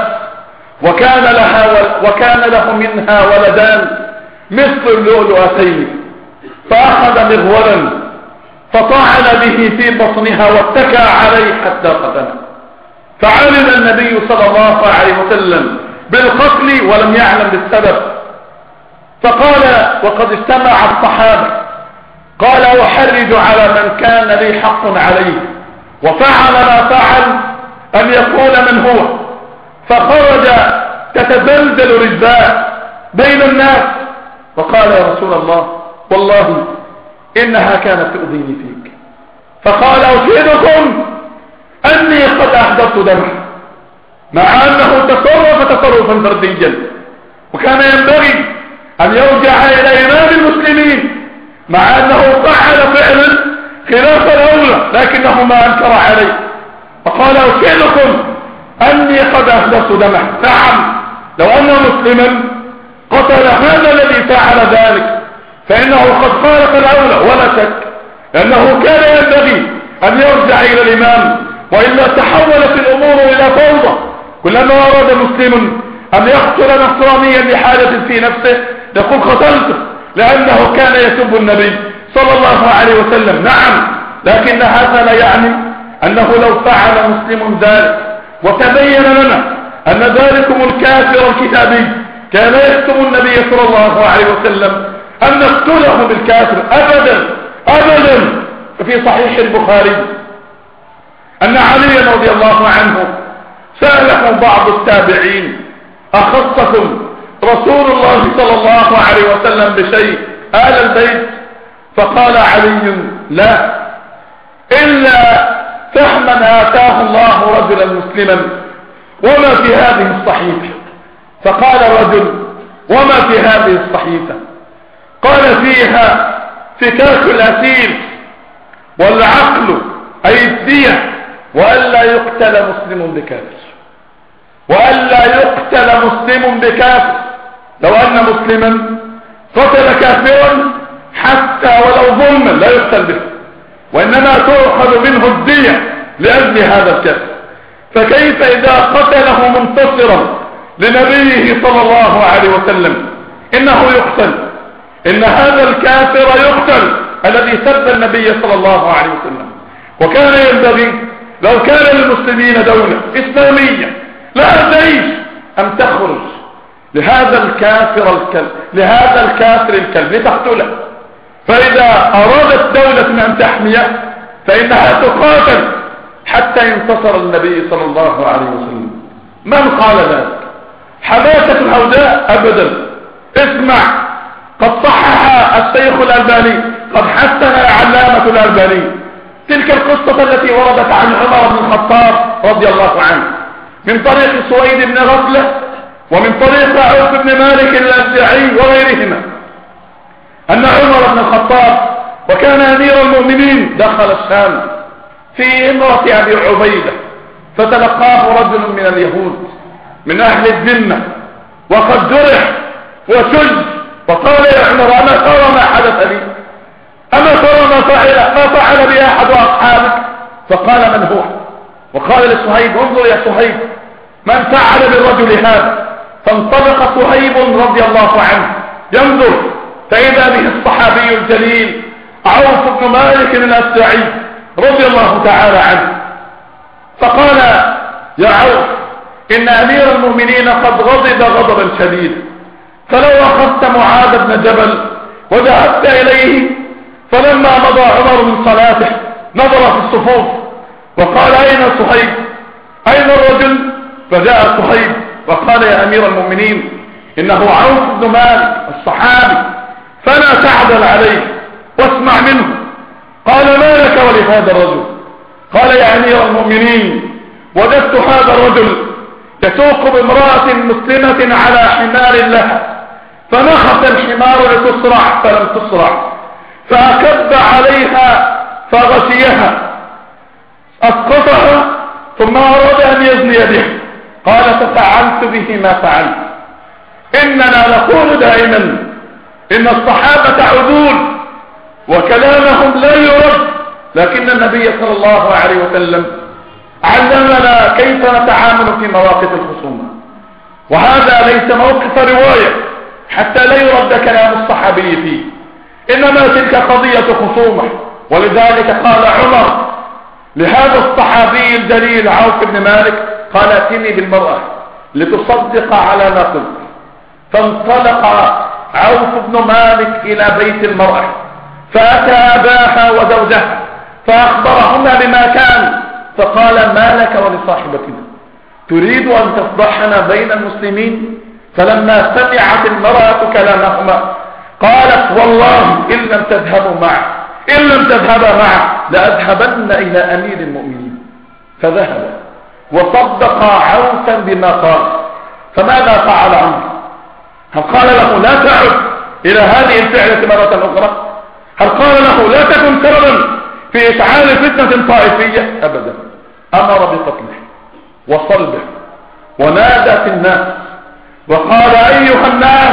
وكان له منها ولدان مثل اللؤلؤتين، فأخذ مغولا فطعن به في بطنها واتكى عليه حتى قتله. فعلم النبي صلى الله عليه وسلم بالقتل ولم يعلم بالسبب، فقال وقد اجتمع الصحابة، قال: أحرج على من كان لي حق عليه وفعل ما فعل أن يقول من هو. فخرج تتزلزل رجلاه بين الناس وقال: يا رسول الله، والله إنها كانت تؤذيني فيك. فقال: أشهدكم أني قد أحدثت دمه، مع أنه تصرف تصرفا فرديا، وكان ينبغي أن يرجع إلى إمام المسلمين، مع أنه فعل فعلا خلاف الأولى لكنه ما أنكر عليه. فقال: أشهدكم أني قد أحدثت دمه. نعم، لو أن مسلما قتل هذا الذي فعل ذلك فإنه قد خالف الأولى ولا شك، لأنه كان ينبغي أن يرجع إلى الإمام، وإلا تحولت الأمور إلى فوضى. كلما أراد مسلم أن يقتل نصرانيا لحاجة في نفسه يقول: قتلته، لأنه كان يسب النبي صلى الله عليه وسلم. نعم، لكن هذا لا يعني أنه لو فعل مسلم ذلك وتبين لنا أن ذلكم الكافر الكتابي كان يكتب النبي صلى الله عليه وسلم أن نقتله بالكافر. أبدا أبدا. في صحيح البخاري أن علي رضي الله عنه سأله بعض التابعين: أخصكم رسول الله صلى الله عليه وسلم بشيء آل البيت؟ فقال علي: لا، إلا فهما آتاه الله رجلا مسلما. وما في هذه الصحيفة؟ فقال الرجل: وما في هذه الصحيفة؟ قال: فيها فكاك الأسير والعقل أي الدية، وألا يقتل مسلم بكافر، وألا يقتل مسلم بكافر. لو أن مسلما قتل كافرا حتى ولو ظلما لا يقتل به، وإنما تؤخذ منه الدية لأجل هذا الكافر. فكيف إذا قتله منتصرا لنبيه صلى الله عليه وسلم؟ إنه يقتل، إن هذا الكافر يقتل الذي سب النبي صلى الله عليه وسلم. وكان ينبغي لو كان للمسلمين دولة إسلامية لا جيش أن تخرج لهذا الكافر الكلب لتقتله. فإذا أرادت دولة أن تحميه فإنها تقاتل حتى ينتصر النبي صلى الله عليه وسلم. من قال ذلك؟ حماسة الهوداء؟ أبدا. اسمع، قد صحح الشيخ الألباني، قد حسن العلامة الألباني تلك القصة التي وردت عن عمر بن الخطاب رضي الله عنه من طريق سويد بن غفلة ومن طريق عوف بن مالك الأشجعي وغيرهما، أن عمر بن الخطاب وكان أمير المؤمنين دخل الشام في امرأة أبي عبيدة، فتلقاه رجل من اليهود من أهل الذمة وقد جرح وشج، وقال: يا عمر، أما ترى ما حدث لي؟ أما ترى ما فعل بي أحد أصحابك؟ فقال: من هو؟ وقال لصهيب: انظر يا صهيب، من فعل بالرجل هذا؟ فانطلق صهيب رضي الله عنه ينظر، فإذا به الصحابي الجليل عوف بن مالك الأشجعي رضي الله تعالى عنه، فقال: يا عوف، إن أمير المؤمنين قد غضب غضبا شديدا، فلو أخذت معاذ بن جبل وذهبت إليه. فلما مضى عمر من صلاته نظر في الصفوف وقال: أين صهيب؟ أين الرجل؟ فجاء صهيب وقال: يا أمير المؤمنين، إنه عوف بن مالك الصحابي، فلا تعدل عليه واسمع منه. قال: ما لك ولهذا الرجل؟ قال: يا أمير المؤمنين، وجدت هذا الرجل يسوق بامرأة مسلمة على حمار لها، فنخس الحمار لتسرع فلم تسرع، فأكب عليها فغشيها، أسقطها، ثم أراد أن يزني به. قال: ففعلت به ما فعلت. إننا نقول دائما إن الصحابة عدول وكلامهم لا يرد، لكن النبي صلى الله عليه وسلم علمنا كيف نتعامل في مواقف الخصومة، وهذا ليس موقف رواية حتى لا يرد كلام الصحابي فيه، إنما تلك قضية خصومة. ولذلك قال عمر لهذا الصحابي الجليل عوف بن مالك: قال: ائتني بالمرأة لتصدق على ما قلت. فانطلق عوف بن مالك إلى بيت المرأة، فأتى أباها وزوجها فأخبرهما بما كان، فقال: ما لك ولصاحبتنا؟ تريد أن تفضحنا بين المسلمين؟ فلما سمعت المرأة كلامهما قالت: والله إن لم تذهبا معه لأذهبن إلى أمير المؤمنين. فذهب وصدق عوفا بما قال. فماذا فعل عمر؟ هل قال له: لا تعد إلى هذه الفعلة مرة أخرى؟ هل قال له: لا تكن سببا في إشعال فتنة طائفية؟ أبدا. أمر بقتله وصلبه، ونادى في الناس وقال: أيها الناس،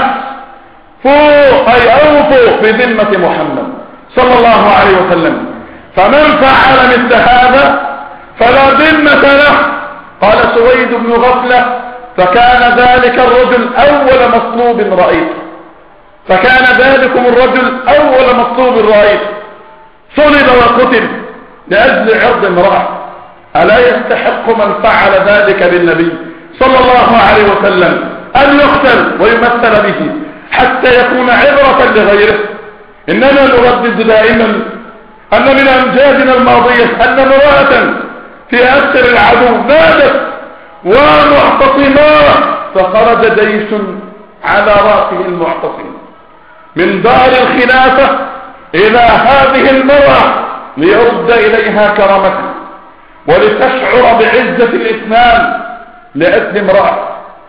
فوق أي أوفوا في ذمة محمد صلى الله عليه وسلم، فمن فعل مثل هذا فلا ذمة له. قال سويد بن غفلة: فكان ذلك الرجل أول مطلوب رأيته، صلب وقتل لأجل عرض امرأة. ألا يستحق من فعل ذلك بالنبي صلى الله عليه وسلم أن يقتل ويمثل به حتى يكون عبرة لغيره؟ إننا نردد دائما أن من أمجادنا الماضية أن امرأة في أسر العدو نادت ومعتصمات، فخرج جيش على رأسه المعتصم من دار الخلافة إلى هذه المرأة ليرد إليها كرامتها ولتشعر بعزة الإسلام لأجل امرأة.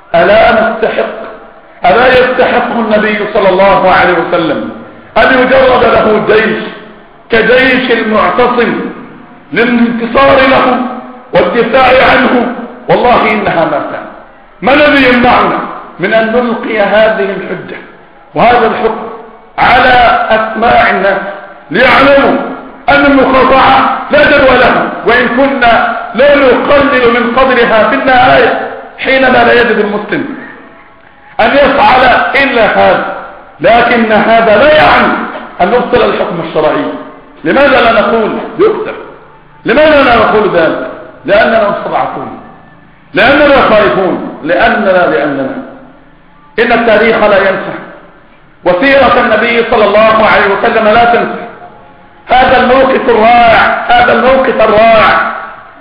ألا يستحق النبي صلى الله عليه وسلم أن يجرد له جيش كجيش المعتصم للانتصار له والدفاع عنه؟ والله إنها ما كان. ما الذي يمنعنا من أن نلقي هذه الحجة وهذا الحكم على أسماع الناس ليعلموا أن المخاطعة لا جدوى لها، وإن كنا لا نقلل من قدرها في النهاية حينما لا يجد المسلم أن يفعل إلا هذا. لكن هذا لا يعني أن نبطل الحكم الشرعي. لماذا لا نقول يقتل؟ لماذا لا نقول ذلك؟ لأننا مستضعفون، لأننا خائفون، لأننا إن التاريخ لا ينسى، وسيرة النبي صلى الله عليه وسلم لا تنسى. هذا الموقف الرائع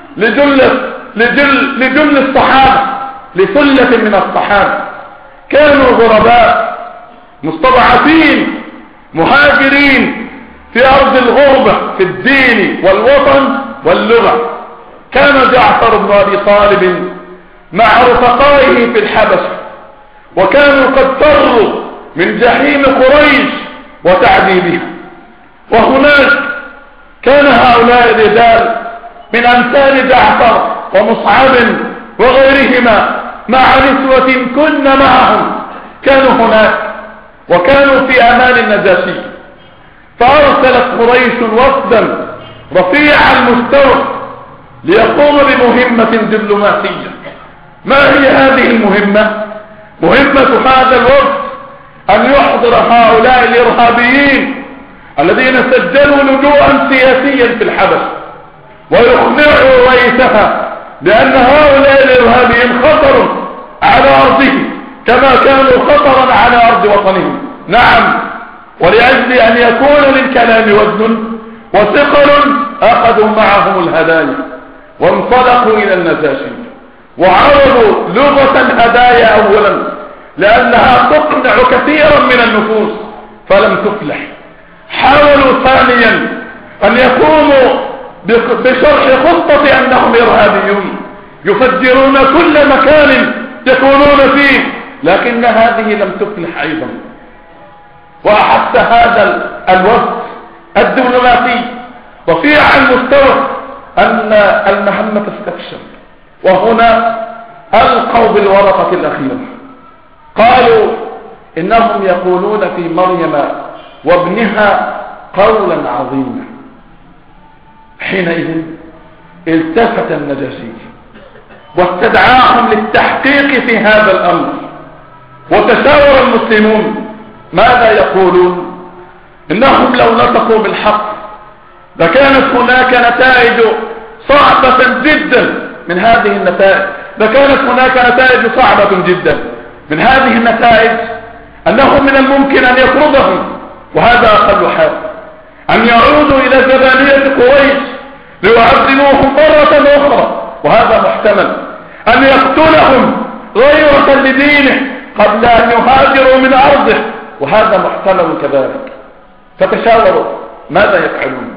لجل الصحابة، لثلة من الصحابة كانوا غرباء مستضعفين مهاجرين في أرض الغربة في الدين والوطن واللغة. كان جعفر بن أبي طالب مع رفقائه في الحبشة، وكانوا قد فروا من جحيم قريش وتعذيبها، وهناك كان هؤلاء الرجال من أمثال جعفر ومصعب وغيرهما مع نسوة كن معهم، كانوا هناك وكانوا في أمان النجاشي. فأرسلت قريش وفدا رفيع المستوى ليقوم بمهمة دبلوماسية ما هي هذه المهمة؟ مهمة هذا الوقت أن يحضر هؤلاء الإرهابيين الذين سجلوا لجوءا سياسيا في الحبس ويقنعوا رئيسها بأن هؤلاء الإرهابيين خطر على أرضه كما كانوا خطرا على أرض وطنهم. نعم، ولأجل أن يكون للكلام وزن وثقل أخذوا معهم الهدايا وانطلقوا إلى النجاشي وعرضوا لغة الهدايا أولا لأنها تقنع كثيرا من النفوس فلم تفلح. حاولوا ثانيا أن يقوموا بشرح خطة أنهم إرهابيون يفجرون كل مكان يكونون فيه، لكن هذه لم تفلح أيضا. وأحس هذا الوقت الدبلوماسي رفيع المستوى أن المهمة تستفشل، وهنا ألقوا بالورقة الأخيرة. قالوا إنهم يقولون في مريم وابنها قولا عظيما. حينئذ التفت النجاشي واستدعاهم للتحقيق في هذا الأمر، وتشاور المسلمون ماذا يقولون. إنهم لو نطقوا بالحق لكانت هناك نتائج صعبة جدا من هذه النتائج، لكانت هناك نتائج صعبة جدا من هذه النتائج. أنه من الممكن أن يطردهم، وهذا أقل حال، أن يعودوا إلى زبانية قريش ليعذبوهم مرة أخرى، وهذا محتمل. أن يقتلهم غيرة لدينه قبل أن يهاجروا من أرضه، وهذا محتمل كذلك. فتشاوروا ماذا يفعلون،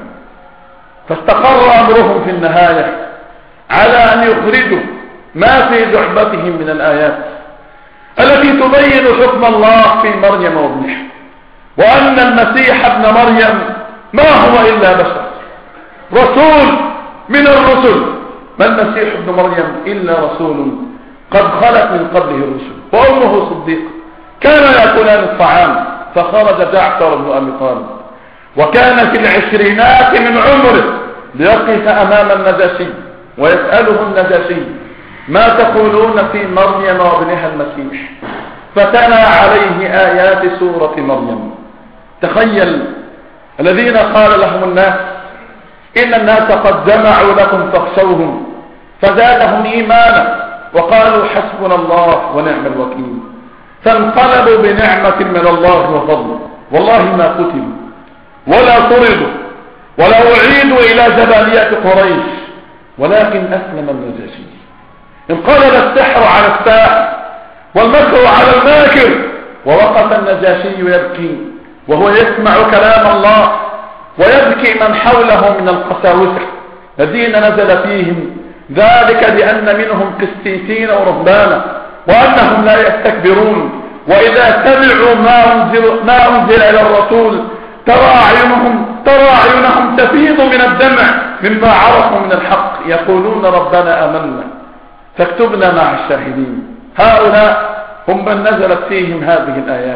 فاستقر أمرهم في النهاية على أن يخرجوا ما في جعبتهم من الآيات التي تبين حكم الله في مريم وابنها، وأن المسيح ابن مريم ما هو إلا بشر رسول من الرسل. ما المسيح ابن مريم إلا رسول قد خلت من قبله الرسل، وأمه صديقة، كان يأكلان الطعام. فخرج جعفر بن أبي طالب وكان في العشرينات من عمره ليقف أمام النجاشي ويسأله النجاشي ما تقولون في مريم وابنها المسيح، فتلا عليه آيات سورة مريم. تخيل الذين قال لهم الناس إن الناس قد جمعوا لكم فاخشوهم فزادهم إيمانا وقالوا حسبنا الله ونعم الوكيل، فانقلبوا بنعمة من الله وفضل، والله ما قتلوا ولا طردوا ولا أعيدوا إلى زبانية قريش، ولكن أسلم النجاشي. انقلب السحر على الساحر والمكر على الماكر، ووقف النجاشي يبكي وهو يسمع كلام الله، ويبكي من حوله من القساوسة الذين نزل فيهم ذلك لأن منهم قسيسين ورهبانا وأنهم لا يستكبرون، وإذا سمعوا ما أنزل إلى الرسول ترى أعينهم تفيض من الدمع مما عرفوا من الحق، يقولون ربنا آمنا فاكتبنا مع الشاهدين. هؤلاء هم من نزلت فيهم هذه الآيات.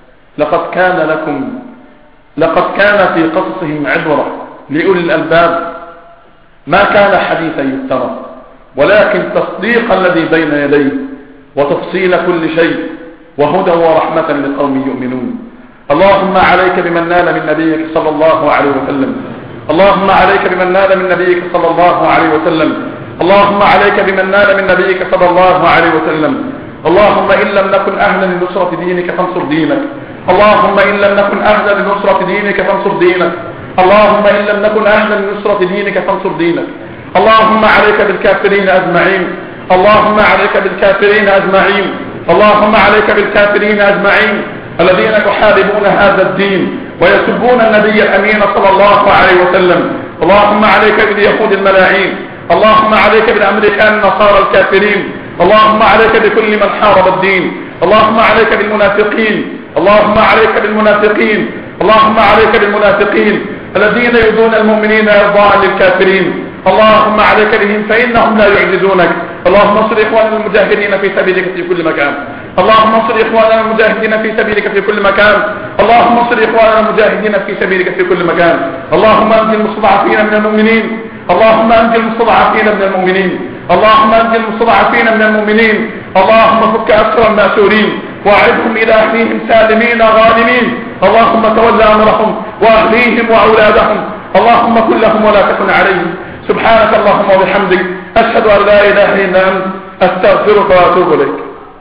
لقد كان في قصصهم عبرة لأولي الألباب، ما كان حديثا يفترى، ولكن تصديق الذي بين يديه وتفصيل كل شيء وهدى ورحمة لقوم يؤمنون. اللهم عليك بمن نال من نبيك صلى الله عليه وسلم، اللهم عليك بمن نال من نبيك صلى الله عليه وسلم، اللهم عليك بمن نال من نبيك صلى الله عليه وسلم. اللهم إن لم نكن أهلا لنصرة دينك فانصر دينك، اللهم إن لم نكن أهلا لنصرة دينك فانصر دينك، اللهم إن لم نكن أهلا لنصرة دينك فانصر دينك. اللهم عليك بالكافرين أجمعين، اللهم عليك بالكافرين أجمعين، اللهم عليك بالكافرين أجمعين الذين يحاربون هذا الدين ويسبون النبي الأمين صلى الله عليه وسلم. اللهم عليك باليهود الملاعين، اللهم عليك بالأمريكان النصارى الكافرين، اللهم عليك بكل من حارب الدين، اللهم عليك بالمنافقين، اللهم عليك بالمنافقين، اللهم عليك بالمنافقين الذين يؤذون المؤمنين إرضاء للكافرين. اللهم عليك بهم فإنهم لا يعجزونك. اللهم انصر إخواننا المجاهدين في سبيلك في كل مكان، اللهم انصر إخواننا المجاهدين في سبيلك في كل مكان، اللهم انصر إخواننا المجاهدين في سبيلك في كل مكان. اللهم أنزل المستضعفين من المؤمنين، اللهم أنزل المستضعفين من المؤمنين، اللهم انجِ المستضعفين من المؤمنين، اللهم فك أسر المأسورين وأعدهم إلى أهليهم سالمين غانمين، اللهم تول أمرهم وأهليهم وأولادهم، اللهم كن لهم ولا تكن عليهم. سبحانك اللهم وبحمدك، أشهد أن لا إله إلا أنت، أستغفرك وأتوب إليك.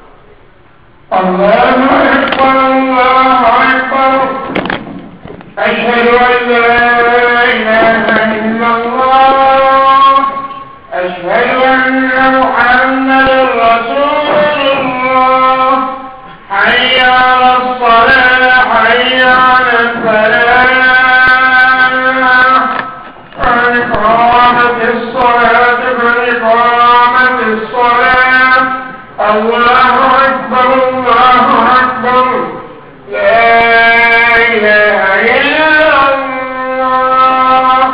الله أكبر الله أكبر، أشهد أن لا إله إلا الله، أشهد أن محمدا رسول الله، حي على الصلاة حي على الفلاح، قد قامت الصلاة قد قامت الصلاة، الله أكبر الله أكبر، لا إله إلا الله.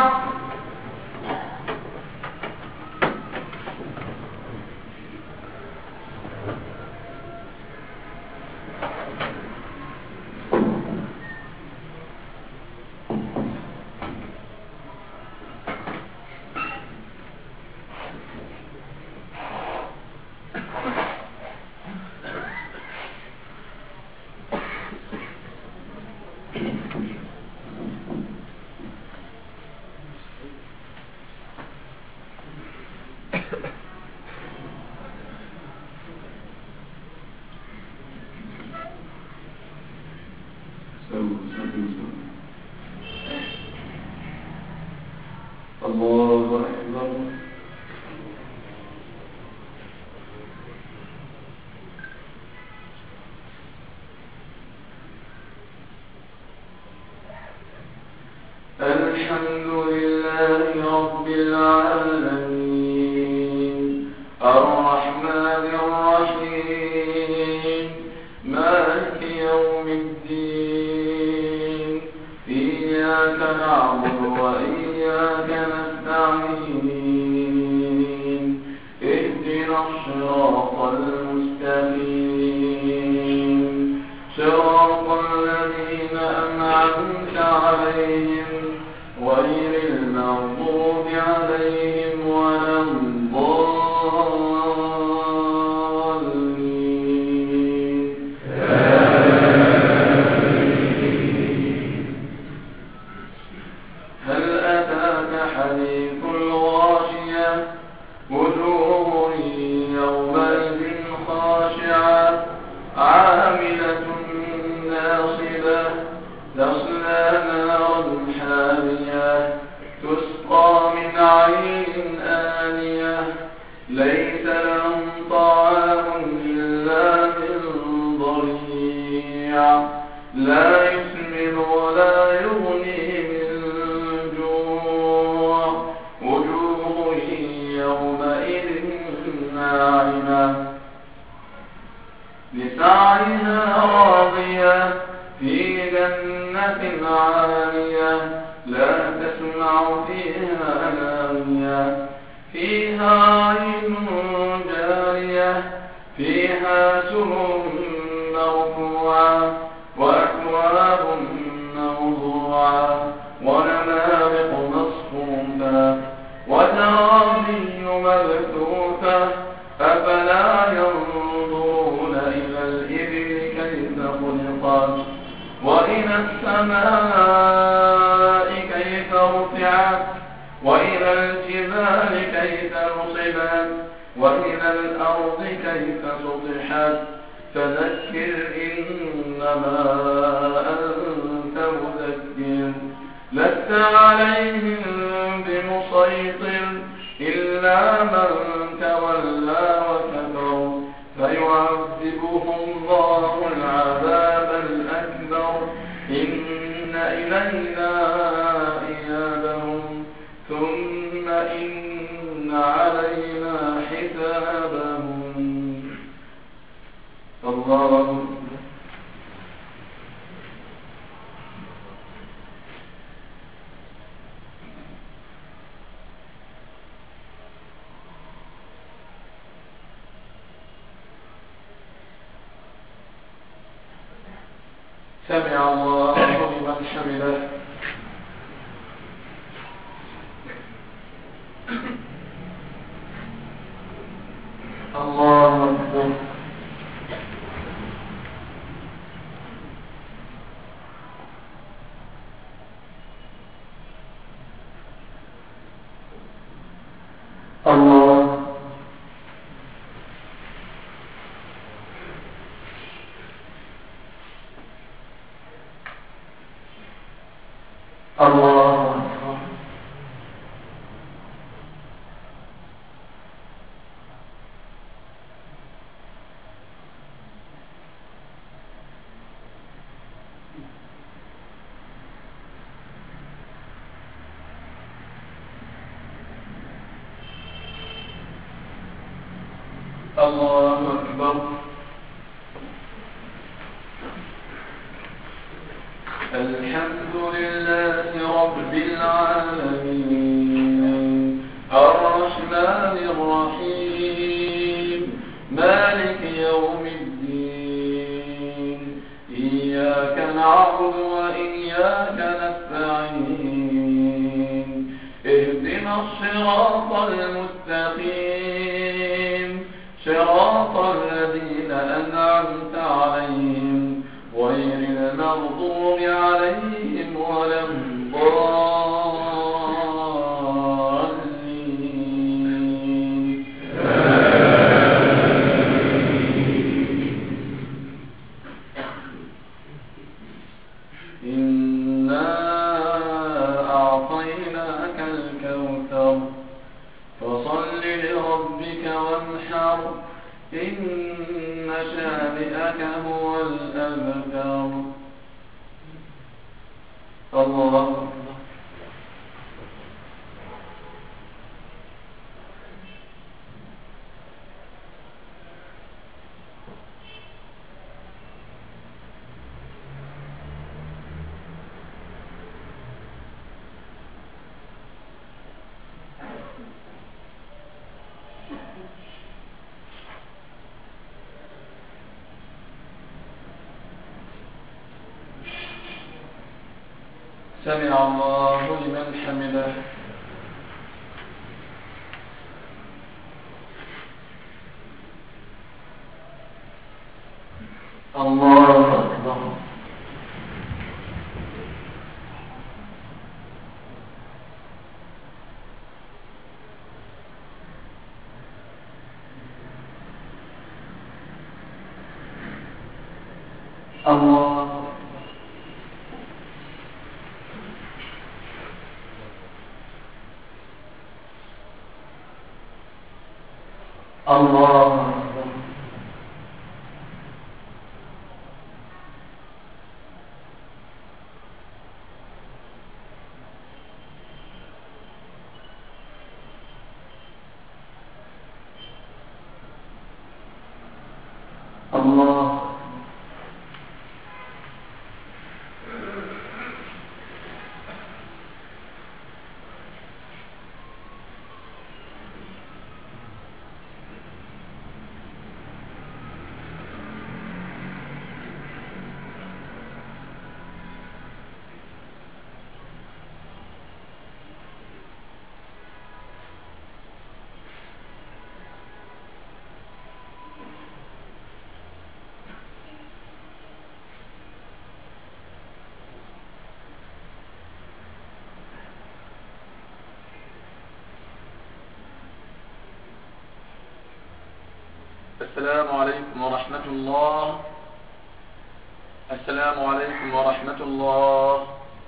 الله أكبر. الحمد لله رب العالمين، الرحمن الرحيم، مالك يوم الدين، إياك نعبد وإياك نستعين، اهدنا الصراط المستقيم، صراط الذين أنعمت عليهم غير المغضوب عليهم ولا الضالين. هل أتاك حديث الغاشية، وجوه يومئذ خاشعة عاملة ناصبة، تصلى نارا حامية، تسقى من عين آنية، ليس لهم طعام إلا من ضريع، لا يسمن ولا يغني من جوع، وجوه يومئذ ناعمة لسعيها راضية، في جنة عالية، لا تسمع فيها لاغية، فيها عين جارية، فيها سرر مرفوعة، وأكواب موضوعة، ونمارق مصفوفة، وزرابي مبثوثة، أفلا ينظرون إلى الإبل كيف خلقت، وإلى السماء كيف رفعت، وإلى الجبال كيف نصبت، وإلى الأرض كيف سطحت، فذكر إنما أنت مذكر، لست عليهم بمسيطر، إلا من تولى وكفر، فيعذبه الله العذاب الأكبر، إن إلينا إيابهم، ثم إن علينا حسابهم. الله سمع الله لمن حمده. الله أكبر. الله أكبر. الحمد لله رب العالمين الرحمن الرحيم مالك يوم الدين إياك نعبد وإياك نستعين اهدنا الصراط المستقيم صراط الذين أنعمت عليهم غير المغضوب عليهم ولا الضالين. إنا أعطيناك الكوثر فصل لربك وانحر إن شانئك هو الأبتر. الله أكبر. سمع الله لمن حمده. الله أكبر. الله الله أكبر. الله السلام عليكم ورحمة الله. السلام عليكم ورحمة الله.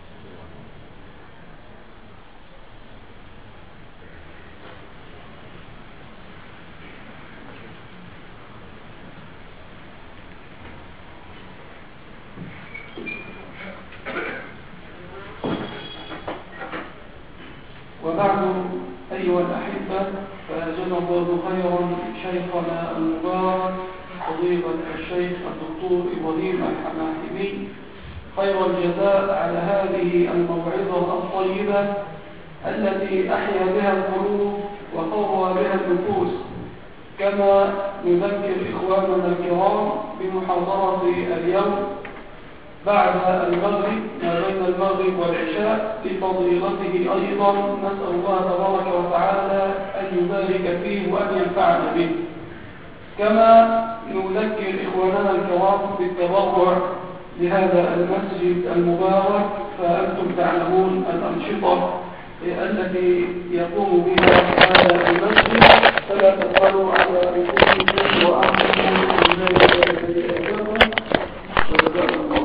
وبعد أيها الأحبة، فجزا الله خيرا شيخنا المبارك فضيلة الشيخ الدكتور إبراهيم الحماحمي خير الجزاء على هذه الموعظة الطيبة التي أحيا بها القلوب وقوى بها النفوس. كما نذكر إخواننا الكرام بمحاضرة اليوم بعد المغرب ما بين المغرب والعشاء لفضيلته أيضا، نسأل الله تبارك وتعالى أن يبارك فيه وأن ينفعنا به. كما نذكر إخواننا الكرام بالتبرع لهذا المسجد المبارك، فأنتم تعلمون الأنشطة التي يقوم بها هذا المسجد، فلا تبخلوا على أنفسكم وأنفسكم من ذلك الذي أتاكم.